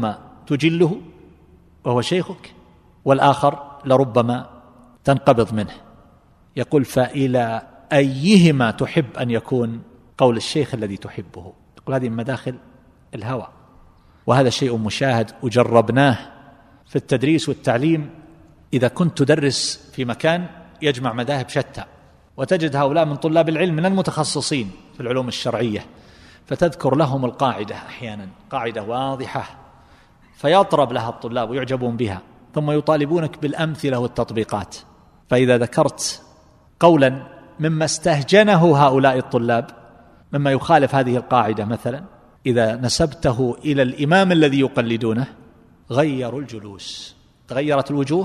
تجله وهو شيخك، والآخر لربما تنقبض منه. يقول فإلى أيهما تحب أن يكون قول الشيخ الذي تحبه؟ يقول هذه من مداخل الهوى، وهذا شيء مشاهد وجربناه في التدريس والتعليم. إذا كنت تدرس في مكان يجمع مذاهب شتى، وتجد هؤلاء من طلاب العلم من المتخصصين في العلوم الشرعية، فتذكر لهم القاعدة أحيانا قاعدة واضحة فيطرب لها الطلاب ويعجبون بها، ثم يطالبونك بالأمثلة والتطبيقات. فإذا ذكرت قولا مما استهجنه هؤلاء الطلاب مما يخالف هذه القاعدة، مثلا إذا نسبته إلى الإمام الذي يقلدونه غيروا الجلوس، تغيرت الوجوه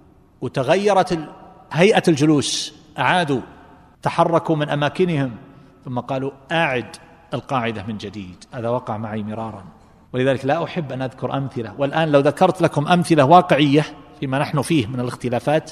وتغيرت هيئة الجلوس، أعادوا تحركوا من أماكنهم ثم قالوا أعد القاعدة من جديد. هذا وقع معي مرارا، ولذلك لا أحب أن أذكر أمثلة. والآن لو ذكرت لكم أمثلة واقعية فيما نحن فيه من الاختلافات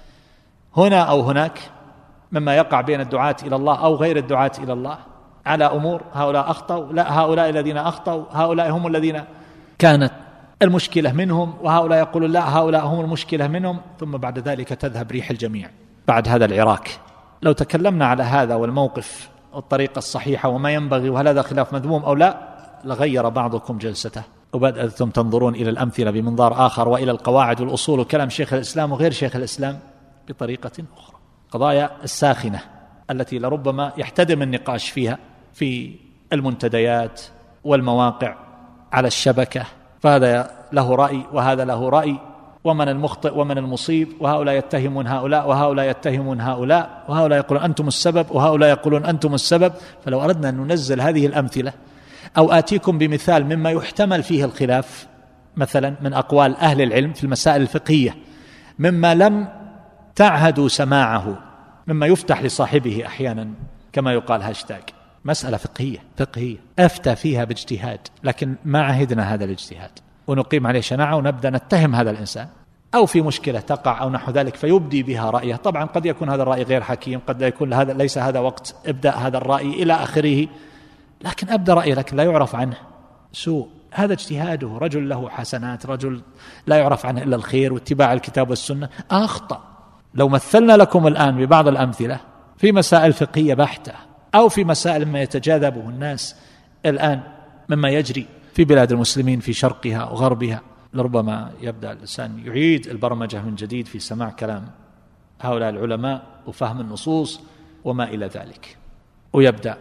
هنا أو هناك مما يقع بين الدعاة إلى الله أو غير الدعاة إلى الله على أمور هؤلاء أخطأوا، لا هؤلاء الذين أخطأوا هؤلاء هم الذين كانت المشكلة منهم، وهؤلاء يقولون لا هؤلاء هم المشكلة منهم، ثم بعد ذلك تذهب ريح الجميع بعد هذا العراك. لو تكلمنا على هذا والموقف والطريقة الصحيحة وما ينبغي وهل هذا خلاف مذموم أو لا لغير بعضكم جلسته، وبدأتم تنظرون إلى الأمثلة بمنظار آخر وإلى القواعد والأصول وكلام شيخ الإسلام وغير شيخ الإسلام بطريقة أخرى. قضايا الساخنة التي لربما يحتدم النقاش فيها في المنتديات والمواقع على الشبكة، فهذا له رأي وهذا له رأي، ومن المخطئ ومن المصيب، وهؤلاء يتهمون هؤلاء وهؤلاء يتهمون هؤلاء، وهؤلاء يقولون أنتم السبب وهؤلاء يقولون أنتم السبب. فلو أردنا أن ننزل هذه الأمثلة أو آتيكم بمثال مما يحتمل فيه الخلاف مثلا من أقوال أهل العلم في المسائل الفقهية مما لم تعهدوا سماعه، مما يفتح لصاحبه أحيانا كما يقال هاشتاج مسألة فقهية أفتى فيها باجتهاد، لكن ما عهدنا هذا الاجتهاد ونقيم عليه شناعة ونبدأ نتهم هذا الإنسان، أو في مشكلة تقع أو نحو ذلك فيبدي بها رأيه. طبعا قد يكون هذا الرأي غير حكيم، قد يكون هذا ليس هذا وقت إبداء هذا الرأي إلى آخره، لكن أبدأ رأيه لكن لا يعرف عنه سوء. هذا اجتهاده، رجل له حسنات، رجل لا يعرف عنه إلا الخير واتباع الكتاب والسنة، أخطأ. لو مثلنا لكم الآن ببعض الأمثلة في مسائل فقهية بحتة أو في مسائل ما يتجاذبه الناس الآن مما يجري في بلاد المسلمين في شرقها وغربها، لربما يبدأ الإنسان يعيد البرمجة من جديد في سماع كلام هؤلاء العلماء وفهم النصوص وما إلى ذلك، ويبدأ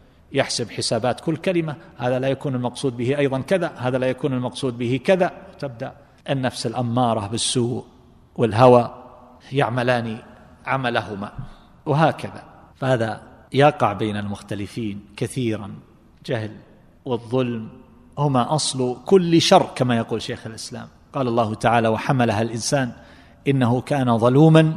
يحسب حسابات كل كلمة، هذا لا يكون المقصود به أيضا كذا، هذا لا يكون المقصود به كذا، تبدأ النفس الأمارة بالسوء والهوى يعملان عملهما وهكذا. فهذا يقع بين المختلفين كثيرا. جهل والظلم هما أصل كل شر كما يقول شيخ الإسلام. قال الله تعالى وحملها الإنسان إنه كان ظلوما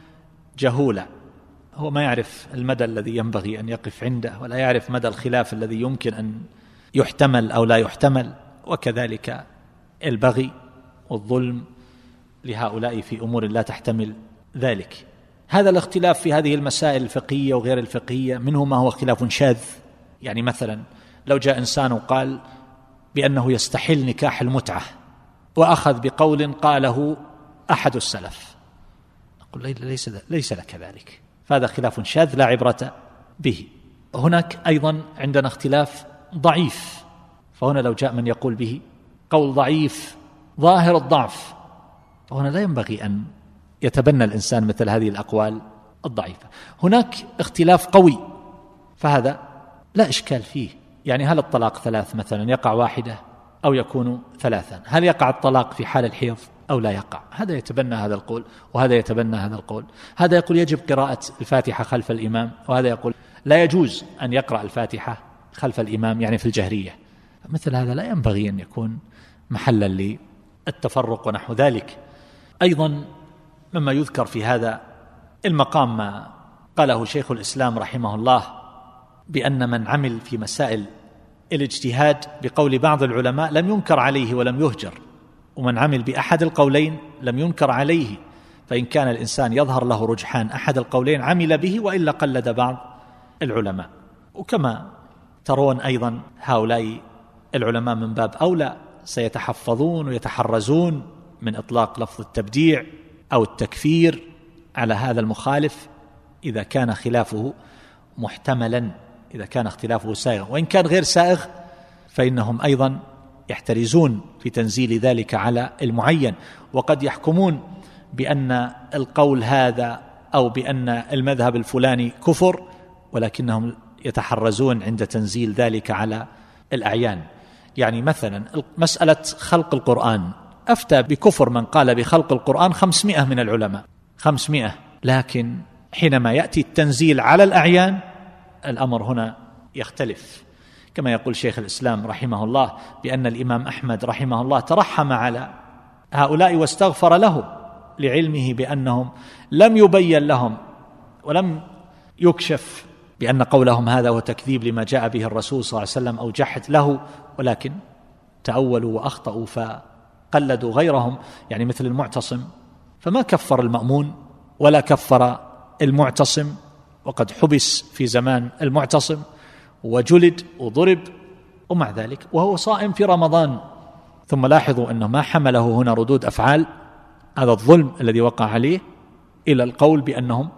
جهولا. هو ما يعرف المدى الذي ينبغي أن يقف عنده، ولا يعرف مدى الخلاف الذي يمكن أن يحتمل أو لا يحتمل. وكذلك البغي والظلم لهؤلاء في أمور لا تحتمل ذلك. هذا الاختلاف في هذه المسائل الفقهية وغير الفقهية منه ما هو خلاف شاذ. يعني مثلا لو جاء إنسان وقال بأنه يستحل نكاح المتعة وأخذ بقول قاله أحد السلف، نقول ليس لك ذلك، فهذا خلاف شاذ لا عبرة به. هناك أيضا عندنا اختلاف ضعيف، فهنا لو جاء من يقول به قول ضعيف ظاهر الضعف، فهنا لا ينبغي أن يتبنى الإنسان مثل هذه الأقوال الضعيفة. هناك اختلاف قوي، فهذا لا إشكال فيه. يعني هل الطلاق ثلاث مثلا يقع واحدة أو يكون ثلاثا؟ هل يقع الطلاق في حال الحيض أو لا يقع؟ هذا يتبنى هذا القول وهذا يتبنى هذا القول. هذا يقول يجب قراءة الفاتحة خلف الإمام، وهذا يقول لا يجوز أن يقرأ الفاتحة خلف الإمام يعني في الجهرية. مثل هذا لا ينبغي أن يكون محلا للتفرق ونحو ذلك. أيضا مما يذكر في هذا المقام ما قاله شيخ الإسلام رحمه الله بأن من عمل في مسائل الاجتهاد بقول بعض العلماء لم ينكر عليه ولم يهجر، ومن عمل بأحد القولين لم ينكر عليه، فإن كان الإنسان يظهر له رجحان أحد القولين عمل به وإلا قلد بعض العلماء. وكما ترون أيضا هؤلاء العلماء من باب أولى سيتحفظون ويتحرزون من إطلاق لفظ التبديع أو التكفير على هذا المخالف إذا كان خلافه محتملا، إذا كان اختلافه سائغا. وإن كان غير سائغ فإنهم أيضا يحترزون في تنزيل ذلك على المعين، وقد يحكمون بأن القول هذا أو بأن المذهب الفلاني كفر، ولكنهم يتحرزون عند تنزيل ذلك على الأعيان. يعني مثلا مسألة خلق القرآن، أفتى بكفر من قال بخلق القرآن 500 من العلماء، 500، لكن حينما يأتي التنزيل على الأعيان الأمر هنا يختلف. كما يقول شيخ الإسلام رحمه الله بأن الإمام أحمد رحمه الله ترحم على هؤلاء واستغفر له، لعلمه بأنهم لم يبين لهم ولم يكشف بأن قولهم هذا هو تكذيب لما جاء به الرسول صلى الله عليه وسلم أو جحد له، ولكن تأولوا وأخطأوا فقلدوا غيرهم، يعني مثل المعتصم، فما كفر المأمون ولا كفر المعتصم، وقد حبس في زمان المعتصم وجلد وضرب، ومع ذلك وهو صائم في رمضان. ثم لاحظوا أنه ما حمله هنا ردود أفعال هذا الظلم الذي وقع عليه إلى القول بأنهم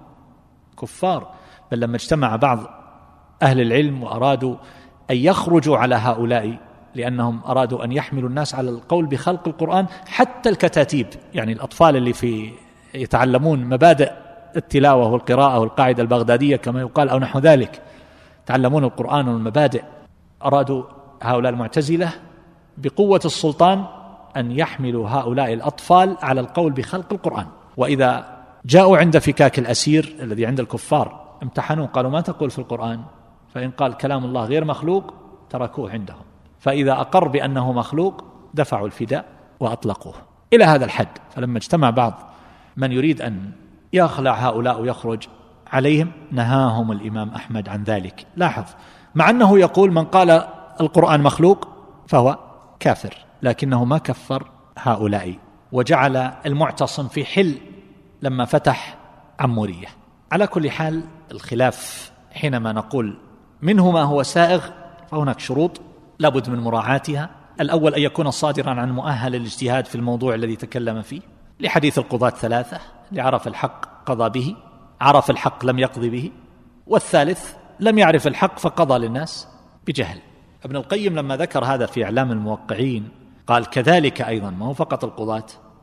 كفار، بل لما اجتمع بعض أهل العلم وأرادوا أن يخرجوا على هؤلاء لأنهم أرادوا أن يحملوا الناس على القول بخلق القرآن، حتى الكتاتيب، يعني الأطفال اللي يتعلمون مبادئ التلاوة والقراءة والقاعدة البغدادية كما يقال أو نحو ذلك، تعلمون القرآن والمبادئ، أرادوا هؤلاء المعتزلة بقوة السلطان أن يحملوا هؤلاء الأطفال على القول بخلق القرآن. وإذا جاءوا عند فكاك الأسير الذي عند الكفار امتحنوه، قالوا ما تقول في القرآن؟ فإن قال كلام الله غير مخلوق تركوه عندهم، فإذا أقر بأنه مخلوق دفعوا الفداء وأطلقوه إلى هذا الحد. فلما اجتمع بعض من يريد أن يخلع هؤلاء ويخرج عليهم نهاهم الإمام أحمد عن ذلك. لاحظ، مع أنه يقول من قال القرآن مخلوق فهو كافر، لكنه ما كفر هؤلاء، وجعل المعتصم في حل لما فتح عمورية. على كل حال الخلاف حينما نقول منه ما هو سائغ فهناك شروط لابد من مراعاتها. الأول أن يكون صادرا عن مؤهل الاجتهاد في الموضوع الذي تكلم فيه، لحديث القضاة 3، لعرف الحق قضى به، عرف الحق لم يقضي به، والثالث لم يعرف الحق فقضى للناس بجهل. ابن القيم لما ذكر هذا في إعلام الموقعين قال كذلك أيضا، ما هو فقط القضاة،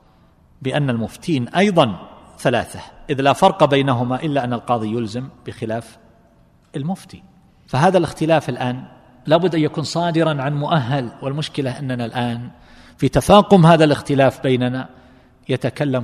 بأن المفتين أيضا 3، إذ لا فرق بينهما إلا أن القاضي يلزم بخلاف المفتي. فهذا الاختلاف الآن لابد أن يكون صادرا عن مؤهل، والمشكلة أننا الآن في تفاقم هذا الاختلاف بيننا يتكلم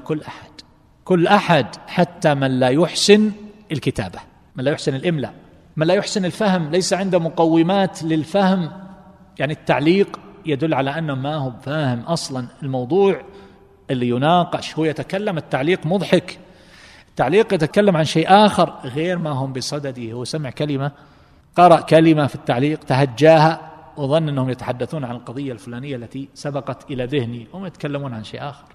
كل أحد حتى من لا يحسن الكتابة، من لا يحسن الإملاء، من لا يحسن الفهم، ليس عنده مقومات للفهم، يعني التعليق يدل على أنه ما هو فاهم أصلا الموضوع اللي يناقش. هو يتكلم، التعليق مضحك، التعليق يتكلم عن شيء آخر غير ما هم بصدده. هو سمع كلمة، قرأ كلمة في التعليق تهجاها وظن أنهم يتحدثون عن القضية الفلانية التي سبقت إلى ذهني، هم يتكلمون عن شيء آخر،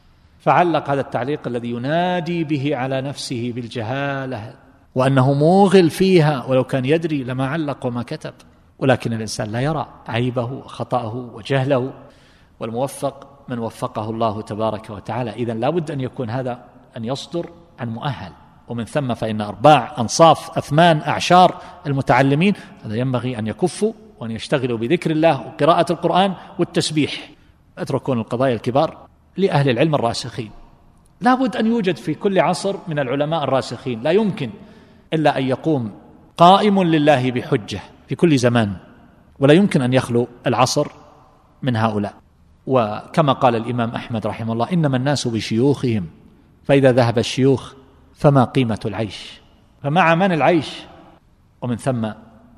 فعلق هذا التعليق الذي ينادي به على نفسه بالجهالة وأنه موغل فيها، ولو كان يدري لما علق وما كتب. ولكن الإنسان لا يرى عيبه وخطأه وجهله، والموفق من وفقه الله تبارك وتعالى. إذن لا بد أن يكون هذا أن يصدر عن مؤهل، ومن ثم فإن أرباع أنصاف أثمان أعشار المتعلمين هذا ينبغي أن يكفوا وأن يشتغلوا بذكر الله وقراءة القرآن والتسبيح، أتركون القضايا الكبار لأهل العلم الراسخين. لا بد أن يوجد في كل عصر من العلماء الراسخين، لا يمكن إلا أن يقوم قائم لله بحجة في كل زمان، ولا يمكن أن يخلو العصر من هؤلاء. وكما قال الإمام أحمد رحمه الله إنما الناس بشيوخهم، فإذا ذهب الشيوخ فما قيمة العيش، فمع من العيش؟ ومن ثم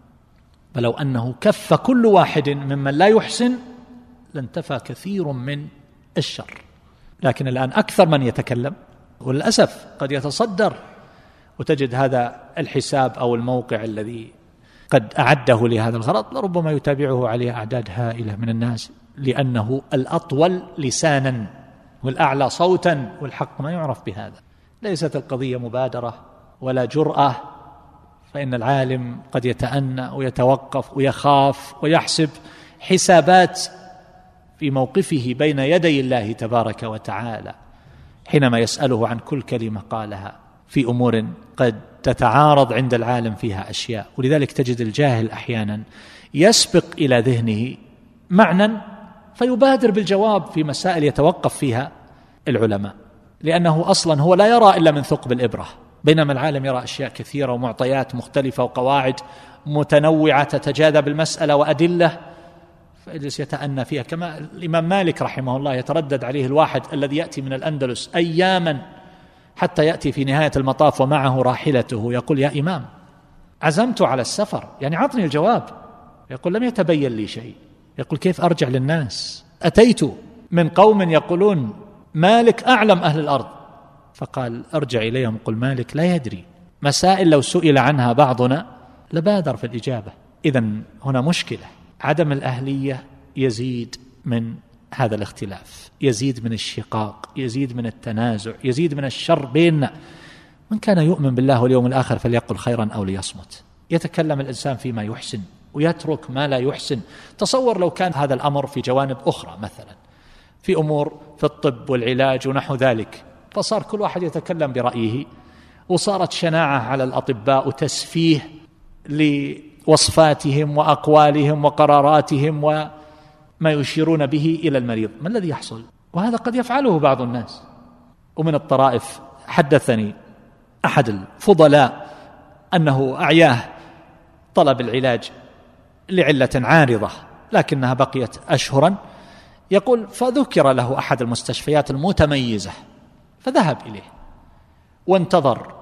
فلو أنه كف كل واحد ممن لا يحسن لانتفى كثير من الشر. لكن الآن أكثر من يتكلم، وللأسف قد يتصدر، وتجد هذا الحساب أو الموقع الذي قد أعده لهذا الغرض لربما يتابعه عليه أعداد هائلة من الناس، لأنه الأطول لسانا والأعلى صوتا، والحق ما يعرف بهذا. ليست القضية مبادرة ولا جرأة، فإن العالم قد يتأنى ويتوقف ويخاف ويحسب حسابات في موقفه بين يدي الله تبارك وتعالى حينما يسأله عن كل كلمة قالها في أمور قد تتعارض عند العالم فيها أشياء. ولذلك تجد الجاهل أحيانا يسبق إلى ذهنه معنى فيبادر بالجواب في مسائل يتوقف فيها العلماء، لأنه أصلا هو لا يرى إلا من ثقب الإبرة، بينما العالم يرى أشياء كثيرة ومعطيات مختلفة وقواعد متنوعة تتجاذب المسألة وأدلة، فيجلس يتأنى فيها. كما الإمام مالك رحمه الله يتردد عليه الواحد الذي يأتي من الأندلس أياما حتى يأتي في نهاية المطاف ومعه راحلته، يقول: يا إمام عزمت على السفر، يعني عطني الجواب. يقول: لم يتبين لي شيء. يقول: كيف أرجع للناس؟ أتيت من قوم يقولون مالك أعلم أهل الأرض. فقال: أرجع إليهم قل مالك لا يدري، مسائل لو سئل عنها بعضنا لبادر في الإجابة. إذن هنا مشكلة، عدم الأهلية يزيد من هذا الاختلاف، يزيد من الشقاق، يزيد من التنازع، يزيد من الشر بيننا. من كان يؤمن بالله واليوم الآخر فليقل خيرا أو ليصمت. يتكلم الإنسان فيما يحسن ويترك ما لا يحسن. تصور لو كان هذا الأمر في جوانب أخرى، مثلا في أمور في الطب والعلاج ونحو ذلك، فصار كل واحد يتكلم برأيه، وصارت شناعة على الأطباء وتسفيه لوصفاتهم وأقوالهم وقراراتهم وما يشيرون به إلى المريض. ما الذي يحصل؟ وهذا قد يفعله بعض الناس. ومن الطرائف حدثني أحد الفضلاء أنه أعياه طلب العلاج لعلة عارضة لكنها بقيت أشهرا، يقول: فذكر له أحد المستشفيات المتميزة فذهب إليه وانتظر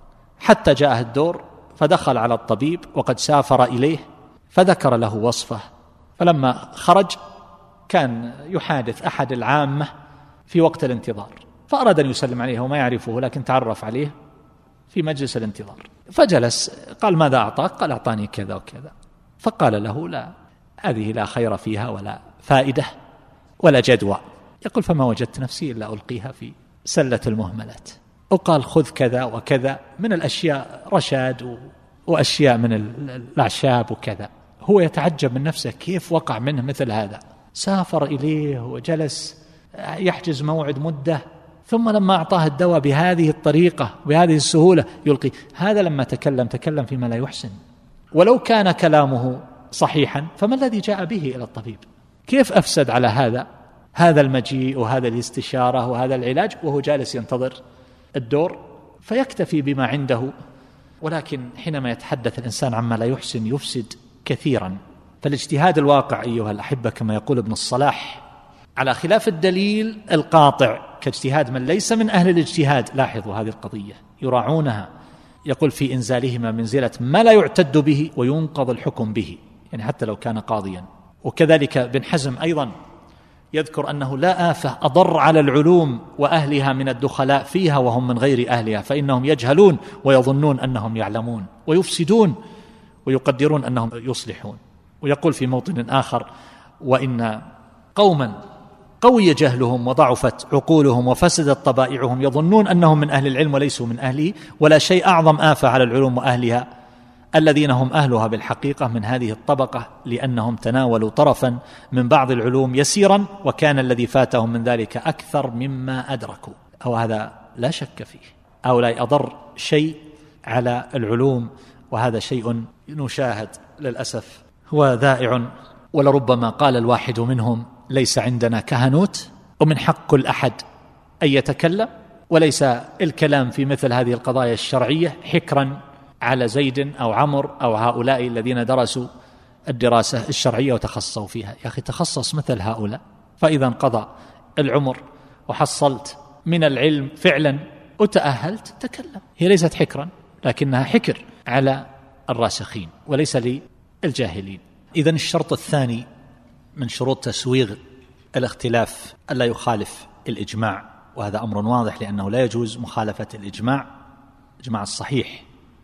حتى جاءه الدور، فدخل على الطبيب وقد سافر إليه فذكر له وصفه. فلما خرج كان يحادث أحد العامة في وقت الانتظار، فأراد أن يسلم عليه وما يعرفه، لكن تعرف عليه في مجلس الانتظار. فجلس، قال: ماذا أعطاك؟ قال: أعطاني كذا وكذا. فقال له: لا، هذه لا خير فيها ولا فائدة ولا جدوى. يقول: فما وجدت نفسي إلا ألقيها في سلة المهملات. وقال: خذ كذا وكذا من الأشياء، رشاد وأشياء من الأعشاب وكذا. هو يتعجب من نفسه كيف وقع منه مثل هذا. سافر إليه وجلس يحجز موعد مدة، ثم لما أعطاه الدواء بهذه الطريقة بهذه السهولة يلقي. هذا لما تكلم فيما لا يحسن. ولو كان كلامه صحيحا فما الذي جاء به إلى الطبيب؟ كيف أفسد على هذا المجيء وهذا الاستشارة وهذا العلاج وهو جالس ينتظر الدور؟ فيكتفي بما عنده. ولكن حينما يتحدث الإنسان عما لا يحسن يفسد كثيرا. فالاجتهاد الواقع أيها الأحبة كما يقول ابن الصلاح على خلاف الدليل القاطع كاجتهاد من ليس من أهل الاجتهاد. لاحظوا هذه القضية يراعونها. يقول: في إنزالهما منزلة ما لا يعتد به وينقض الحكم به، يعني حتى لو كان قاضيا. وكذلك ابن حزم أيضا يذكر أنه لا آفة أضر على العلوم وأهلها من الدخلاء فيها وهم من غير أهلها، فإنهم يجهلون ويظنون أنهم يعلمون ويفسدون ويقدرون أنهم يصلحون. ويقول في موطن آخر: وإن قوما قوي جهلهم وضعفت عقولهم وفسدت طبائعهم يظنون أنهم من أهل العلم وليسوا من أهله، ولا شيء أعظم آفة على العلوم وأهلها الذين هم أهلها بالحقيقة من هذه الطبقة، لأنهم تناولوا طرفا من بعض العلوم يسيرا وكان الذي فاتهم من ذلك أكثر مما أدركوا. أو هذا لا شك فيه، أو لا يضر شيء على العلوم، وهذا شيء نشاهد للأسف هو ذائع. ولربما قال الواحد منهم: ليس عندنا كهنوت ومن حق كل أحد أن يتكلم، وليس الكلام في مثل هذه القضايا الشرعية حكرا على زيد أو عمر أو هؤلاء الذين درسوا الدراسة الشرعية وتخصصوا فيها. يا أخي تخصص مثل هؤلاء، فإذا انقضى العمر وحصلت من العلم فعلا وتأهلت تكلم. هي ليست حكرا لكنها حكر على الراسخين وليس للجاهلين. إذن الشرط الثاني من شروط تسويغ الاختلاف ألا يخالف الإجماع، وهذا أمر واضح لأنه لا يجوز مخالفة الإجماع الصحيح.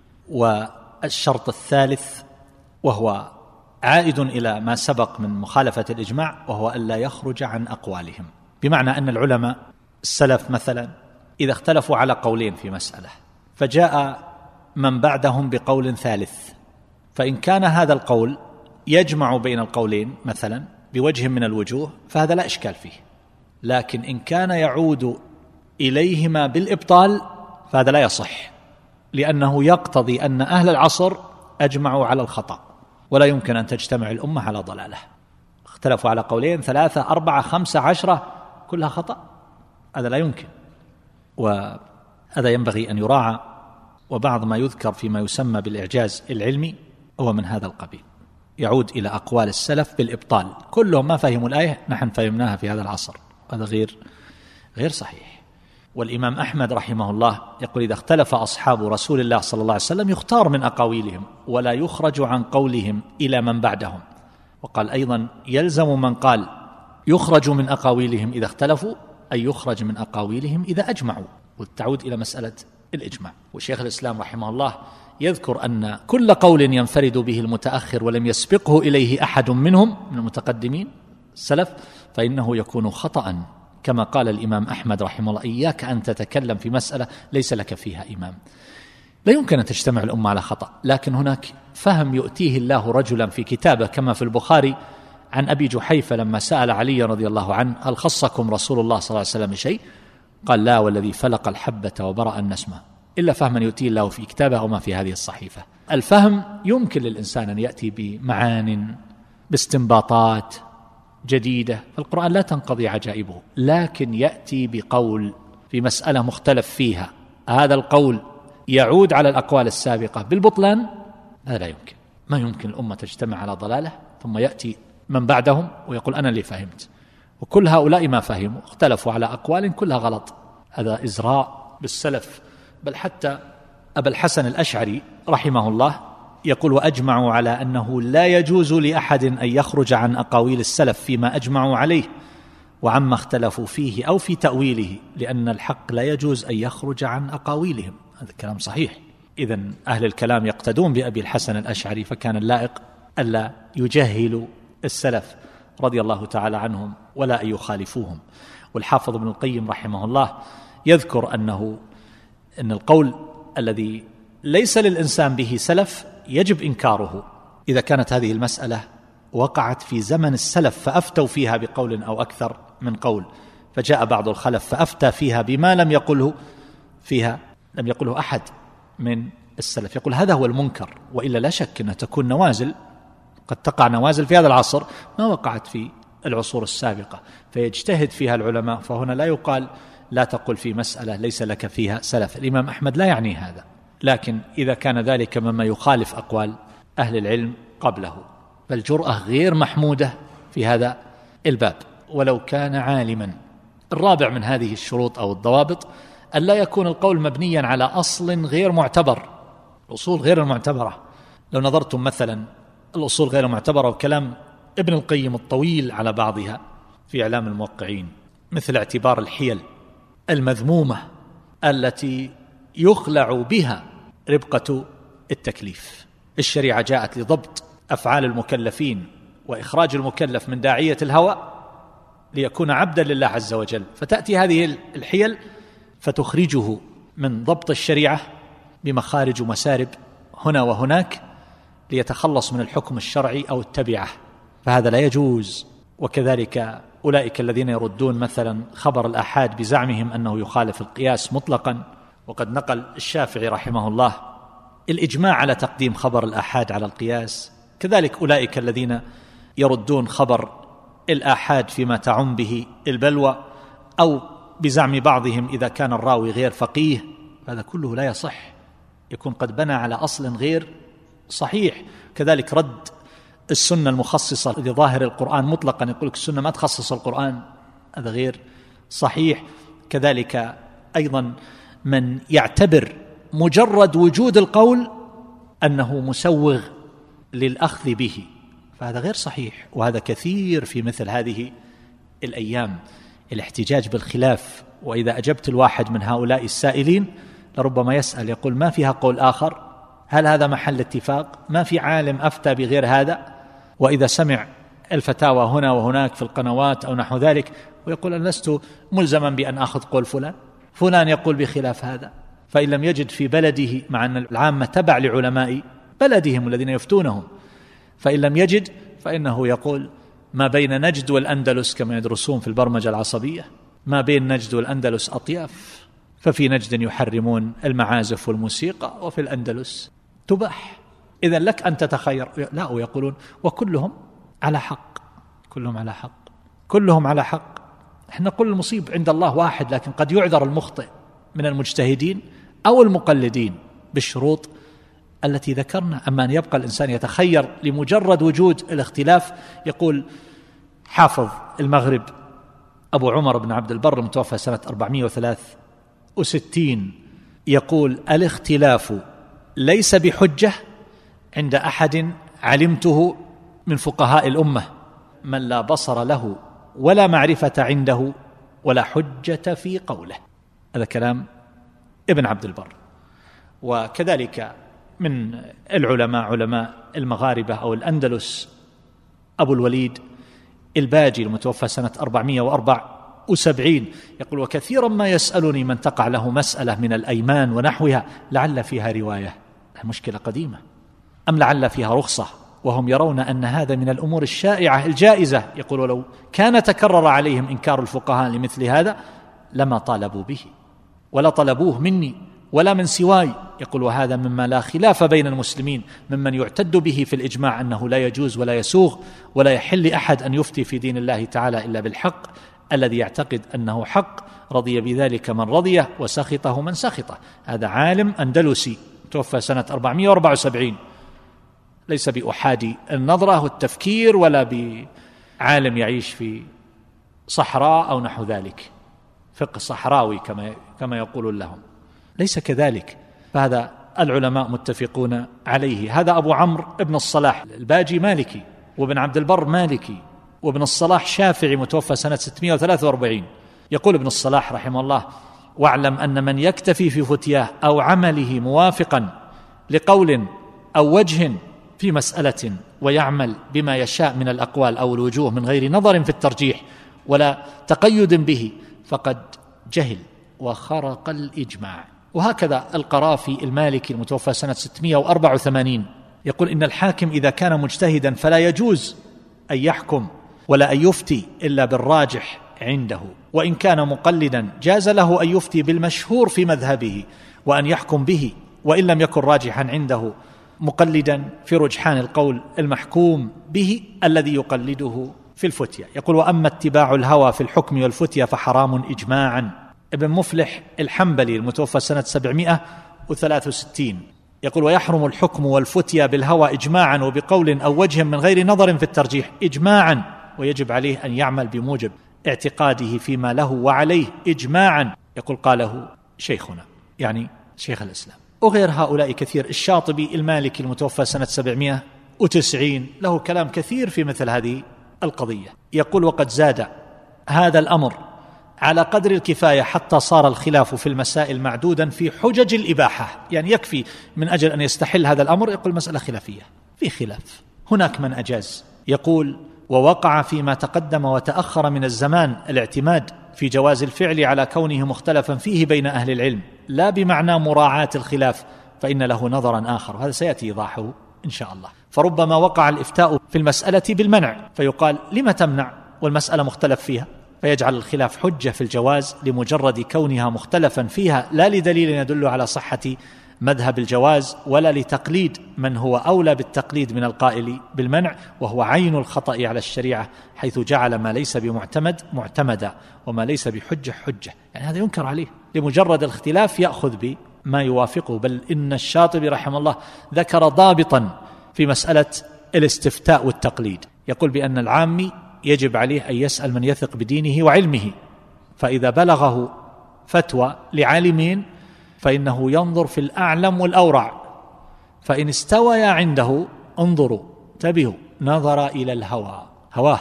والشرط الثالث وهو عائد إلى ما سبق من مخالفة الإجماع، وهو ألا يخرج عن أقوالهم. بمعنى أن العلماء السلف مثلا إذا اختلفوا على قولين في مسألة فجاء من بعدهم بقول ثالث، فإن كان هذا القول يجمع بين القولين مثلا بوجه من الوجوه فهذا لا إشكال فيه، لكن إن كان يعود إليهما بالإبطال فهذا لا يصح، لأنه يقتضي أن أهل العصر أجمعوا على الخطأ، ولا يمكن أن تجتمع الأمة على ضلالة. اختلفوا على قولين 3 4 5 10 كلها خطأ، هذا لا يمكن، وهذا ينبغي أن يراعى. وبعض ما يذكر فيما يسمى بالإعجاز العلمي هو من هذا القبيل، يعود إلى أقوال السلف بالإبطال، كلهم ما فهموا الآية نحن فهمناها في هذا العصر، هذا غير صحيح. والإمام أحمد رحمه الله يقول: إذا اختلف أصحاب رسول الله صلى الله عليه وسلم يختار من أقاويلهم ولا يخرج عن قولهم إلى من بعدهم. وقال أيضا: يلزم من قال يخرج من أقاويلهم إذا اختلفوا أن يخرج من أقاويلهم إذا أجمعوا، والتعود إلى مسألة الإجماع. وشيخ الإسلام رحمه الله يذكر أن كل قول ينفرد به المتأخر ولم يسبقه إليه أحد منهم من المتقدمين السلف فإنه يكون خطأ، كما قال الإمام أحمد رحمه الله: إياك أن تتكلم في مسألة ليس لك فيها إمام. لا يمكن أن تجتمع الأمة على خطأ، لكن هناك فهم يؤتيه الله رجلا في كتابه، كما في البخاري عن أبي جحيفة لما سأل علي رضي الله عنه: هل خصكم رسول الله صلى الله عليه وسلم بشيء؟ قال: لا والذي فلق الحبة وبرأ النسمة، إلا فهما يؤتيه الله في كتابه وما في هذه الصحيفة. الفهم يمكن للإنسان أن يأتي بمعان باستنباطات جديدة، فالقرآن لا تنقضي عجائبه، لكن يأتي بقول في مسألة مختلف فيها، هذا القول يعود على الأقوال السابقة بالبطلان، هذا لا يمكن. ما يمكن الأمة تجتمع على ضلالة ثم يأتي من بعدهم ويقول أنا اللي فهمت، وكل هؤلاء ما فهموا، اختلفوا على أقوال كلها غلط. هذا إزراء بالسلف. بل حتى أبا الحسن الأشعري رحمه الله يقول: وأجمعوا على أنه لا يجوز لأحد أن يخرج عن أقاويل السلف فيما أجمعوا عليه وعما اختلفوا فيه أو في تأويله، لأن الحق لا يجوز أن يخرج عن أقاويلهم. هذا الكلام صحيح. إذن أهل الكلام يقتدون بأبي الحسن الأشعري، فكان اللائق ألا يجهلوا السلف رضي الله تعالى عنهم ولا أن يخالفوهم. والحافظ ابن القيم رحمه الله يذكر أن القول الذي ليس للإنسان به سلف يجب إنكاره إذا كانت هذه المسألة وقعت في زمن السلف فأفتوا فيها بقول أو أكثر من قول، فجاء بعض الخلف فأفتى فيها بما لم يقله أحد من السلف، يقول هذا هو المنكر. وإلا لا شك أنها تكون نوازل، قد تقع نوازل في هذا العصر ما وقعت في العصور السابقة، فيجتهد فيها العلماء. فهنا لا يقال لا تقل في مسألة ليس لك فيها سلف. الإمام أحمد لا يعني هذا، لكن إذا كان ذلك مما يخالف أقوال أهل العلم قبله، فالجرأة غير محمودة في هذا الباب ولو كان عالما. الرابع من هذه الشروط أو الضوابط أن لا يكون القول مبنيا على أصل غير معتبر، الأصول غير المعتبرة. لو نظرتم مثلا الأصول غير المعتبرة وكلام ابن القيم الطويل على بعضها في إعلام الموقعين، مثل اعتبار الحيل المذمومة التي يخلع بها ربقة التكليف. الشريعة جاءت لضبط أفعال المكلفين وإخراج المكلف من داعية الهوى ليكون عبدا لله عز وجل، فتأتي هذه الحيل فتخرجه من ضبط الشريعة بمخارج ومسارب هنا وهناك ليتخلص من الحكم الشرعي أو التبعة، فهذا لا يجوز. وكذلك أولئك الذين يردون مثلا خبر الآحاد بزعمهم أنه يخالف القياس مطلقا، وقد نقل الشافعي رحمه الله الإجماع على تقديم خبر الآحاد على القياس. كذلك أولئك الذين يردون خبر الآحاد فيما تعم به البلوى، أو بزعم بعضهم إذا كان الراوي غير فقيه، هذا كله لا يصح، يكون قد بنى على أصل غير صحيح. كذلك رد السنة المخصصة لظاهر القرآن مطلقا، يقول لك السنة ما تخصص القرآن، هذا غير صحيح. كذلك أيضا من يعتبر مجرد وجود القول أنه مسوغ للأخذ به، فهذا غير صحيح. وهذا كثير في مثل هذه الأيام، الاحتجاج بالخلاف. وإذا أجبت الواحد من هؤلاء السائلين لربما يسأل يقول ما فيها قول آخر؟ هل هذا محل اتفاق؟ ما في عالم أفتى بغير هذا؟ وإذا سمع الفتاوى هنا وهناك في القنوات أو نحو ذلك ويقول أنا لست ملزما بأن أخذ قول فلان يقول بخلاف هذا، فإن لم يجد في بلده، مع أن العامة تبع لعلماء بلدهم الذين يفتونهم، فإن لم يجد فإنه يقول ما بين نجد والأندلس كما يدرسون في البرمجة العصبية، ما بين نجد والأندلس أطياف، ففي نجد يحرمون المعازف والموسيقى وفي الأندلس تباح. إذن لك أن تتخير. لا، ويقولون وكلهم على حق، كلهم على حق، كلهم على حق. احنا نقول المصيب عند الله واحد، لكن قد يعذر المخطئ من المجتهدين أو المقلدين بالشروط التي ذكرنا. أما أن يبقى الإنسان يتخير لمجرد وجود الاختلاف. يقول حافظ المغرب أبو عمر بن عبد البر المتوفى سنة 463 يقول: الاختلاف ليس بحجة عند أحد علمته من فقهاء الأمة، من لا بصر له ولا معرفة عنده ولا حجة في قوله. هذا كلام ابن عبد البر. وكذلك من العلماء علماء المغاربة أو الأندلس أبو الوليد الباجي المتوفى سنة 474 يقول: وكثيرا ما يسألني من تقع له مسألة من الأيمان ونحوها لعل فيها رواية، مشكلة قديمة، أم لعل فيها رخصة، وهم يرون أن هذا من الأمور الشائعة الجائزة. يقول: ولو كان تكرر عليهم إنكار الفقهاء لمثل هذا لما طالبوا به ولا طلبوه مني ولا من سواي. يقول: وهذا مما لا خلاف بين المسلمين، ممن يعتد به في الإجماع أنه لا يجوز ولا يسوغ ولا يحل لأحد أن يفتي في دين الله تعالى إلا بالحق الذي يعتقد أنه حق، رضي بذلك من رضيه وسخطه من سخطه. هذا عالم أندلسي توفى سنة 474، ليس بأحادي النظرة والتفكير ولا بعالم يعيش في صحراء أو نحو ذلك، فقه صحراوي كما يقولون لهم، ليس كذلك. فهذا العلماء متفقون عليه. هذا أبو عمرو ابن الصلاح الباجي مالكي، وابن عبد البر مالكي، وابن الصلاح شافعي متوفى سنة 643. يقول ابن الصلاح رحمه الله: واعلم أن من يكتفي في فتياه أو عمله موافقا لقول أو وجه في مسألة ويعمل بما يشاء من الأقوال أو الوجوه من غير نظر في الترجيح ولا تقيد به فقد جهل وخرق الإجماع. وهكذا القرافي المالكي المتوفى سنة 684 يقول: إن الحاكم إذا كان مجتهدا فلا يجوز أن يحكم ولا أن يفتي إلا بالراجح عنده، وإن كان مقلدا جاز له أن يفتي بالمشهور في مذهبه وأن يحكم به، وإن لم يكن راجحا عنده مقلدا في رجحان القول المحكوم به الذي يقلده في الفتية. يقول: وأما اتباع الهوى في الحكم والفتية فحرام إجماعا. ابن مفلح الحنبلي المتوفى سنة 763 يقول: ويحرم الحكم والفتية بالهوى إجماعا وبقول أو وجه من غير نظر في الترجيح إجماعا، ويجب عليه أن يعمل بموجب اعتقاده فيما له وعليه إجماعا. يقول: قاله شيخنا، يعني شيخ الإسلام. وغير هؤلاء كثير. الشاطبي المالكي المتوفى سنة 790 له كلام كثير في مثل هذه القضية. يقول: وقد زاد هذا الأمر على قدر الكفاية حتى صار الخلاف في المسائل معدودا في حجج الإباحة، يعني يكفي من أجل أن يستحل هذا الأمر يقول مسألة خلافية، في خلاف. هناك من أجاز. يقول: ووقع فيما تقدم وتأخر من الزمان الاعتماد في جواز الفعل على كونه مختلفا فيه بين أهل العلم، لا بمعنى مراعاة الخلاف، فإن له نظرا آخر، وهذا سيأتي إيضاحه إن شاء الله. فربما وقع الإفتاء في المسألة بالمنع، فيقال: لما تمنع والمسألة مختلف فيها؟ فيجعل الخلاف حجة في الجواز لمجرد كونها مختلفا فيها، لا لدليل يدل على صحة مذهب الجواز ولا لتقليد من هو أولى بالتقليد من القائل بالمنع، وهو عين الخطأ على الشريعة، حيث جعل ما ليس بمعتمد معتمدا وما ليس بحجة حجة. يعني هذا ينكر عليه، لمجرد الاختلاف يأخذ بما يوافقه. بل إن الشاطبي رحمه الله ذكر ضابطا في مسألة الاستفتاء والتقليد، يقول بأن العامي يجب عليه أن يسأل من يثق بدينه وعلمه، فإذا بلغه فتوى لعالمين فإنه ينظر في الأعلم والأورع، فإن استويا عنده انظروا انتبهوا نظر إلى هواه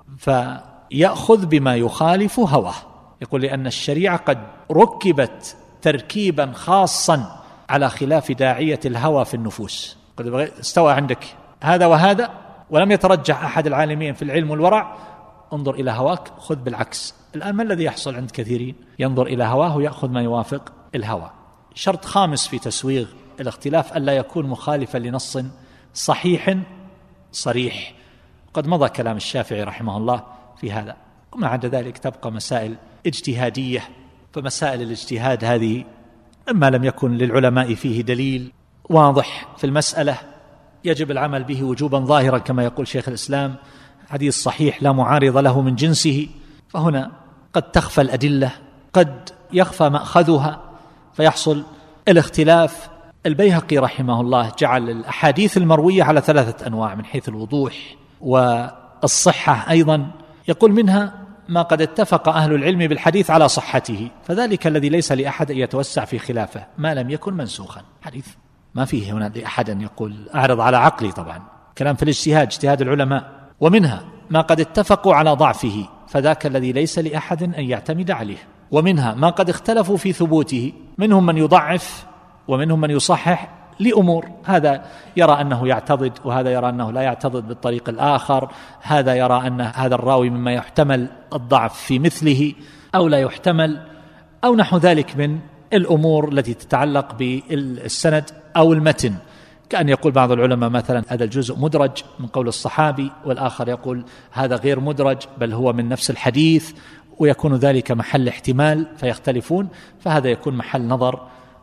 فيأخذ بما يخالف هواه. يقول: لأن الشريعة قد ركبت تركيبا خاصا على خلاف داعية الهوى في النفوس. قد استوى عندك هذا وهذا ولم يترجح أحد العالمين في العلم والورع، انظر إلى هواك خذ بالعكس. الآن ما الذي يحصل عند كثيرين؟ ينظر إلى هواه ويأخذ ما يوافق الهوى. شرط خامس في تسويغ الاختلاف ألا يكون مخالفا لنص صحيح صريح. قد مضى كلام الشافعي رحمه الله في هذا. وما عدا ذلك تبقى مسائل اجتهادية، فمسائل الاجتهاد هذه أما لم يكن للعلماء فيه دليل واضح في المسألة يجب العمل به وجوبا ظاهرا كما يقول شيخ الإسلام، حديث صحيح لا معارض له من جنسه، فهنا قد تخفى الأدلة، قد يخفى مأخذها فيحصل الاختلاف. البيهقي رحمه الله جعل الأحاديث المروية على 3 أنواع من حيث الوضوح والصحة أيضا، يقول منها ما قد اتفق أهل العلم بالحديث على صحته، فذلك الذي ليس لأحد أن يتوسع في خلافه ما لم يكن منسوخا. حديث ما فيه هنا لأحد أن يقول أعرض على عقلي، طبعا كلام في الاجتهاد، اجتهاد العلماء. ومنها ما قد اتفقوا على ضعفه، فذاك الذي ليس لأحد أن يعتمد عليه. ومنها ما قد اختلفوا في ثبوته، منهم من يضعف ومنهم من يصحح لأمور، هذا يرى أنه يعتضد وهذا يرى أنه لا يعتضد بالطريق الآخر، هذا يرى أن هذا الراوي مما يحتمل الضعف في مثله أو لا يحتمل، أو نحو ذلك من الأمور التي تتعلق بالسند أو المتن، كأن يقول بعض العلماء مثلا هذا الجزء مدرج من قول الصحابي، والآخر يقول هذا غير مدرج بل هو من نفس الحديث، ويكون ذلك محل احتمال فيختلفون، فهذا يكون محل نظر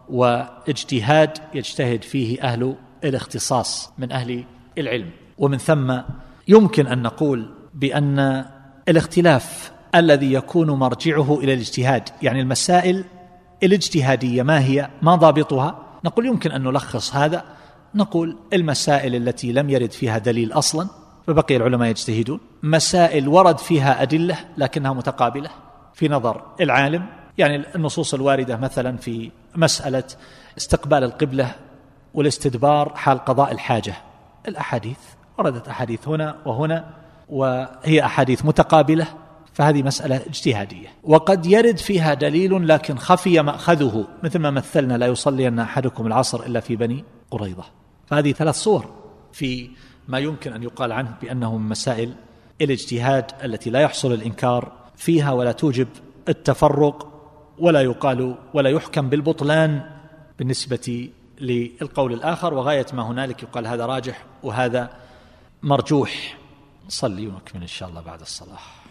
واجتهاد يجتهد فيه أهل الاختصاص من أهل العلم. ومن ثم يمكن أن نقول بأن الاختلاف الذي يكون مرجعه إلى الاجتهاد، يعني المسائل الاجتهادية ما هي، ما ضابطها، نقول يمكن أن نلخص هذا، نقول المسائل التي لم يرد فيها دليل أصلا فبقي العلماء يجتهدون، مسائل ورد فيها أدلة لكنها متقابلة في نظر العالم، يعني النصوص الواردة مثلا في مسألة استقبال القبلة والاستدبار حال قضاء الحاجة، الأحاديث وردت أحاديث هنا وهنا وهي أحاديث متقابلة، فهذه مسألة اجتهادية. وقد يرد فيها دليل لكن خفي مأخذه، مثل ما مثلنا لا يصلين أحدكم العصر إلا في بني قريظة، فهذه 3 صور في ما يمكن أن يقال عنه بأنه من مسائل الاجتهاد التي لا يحصل الإنكار فيها ولا توجب التفرق ولا يقال ولا يحكم بالبطلان بالنسبة للقول الآخر، وغاية ما هنالك يقال هذا راجح وهذا مرجوح. صلي ونكمل إن شاء الله بعد الصلاة.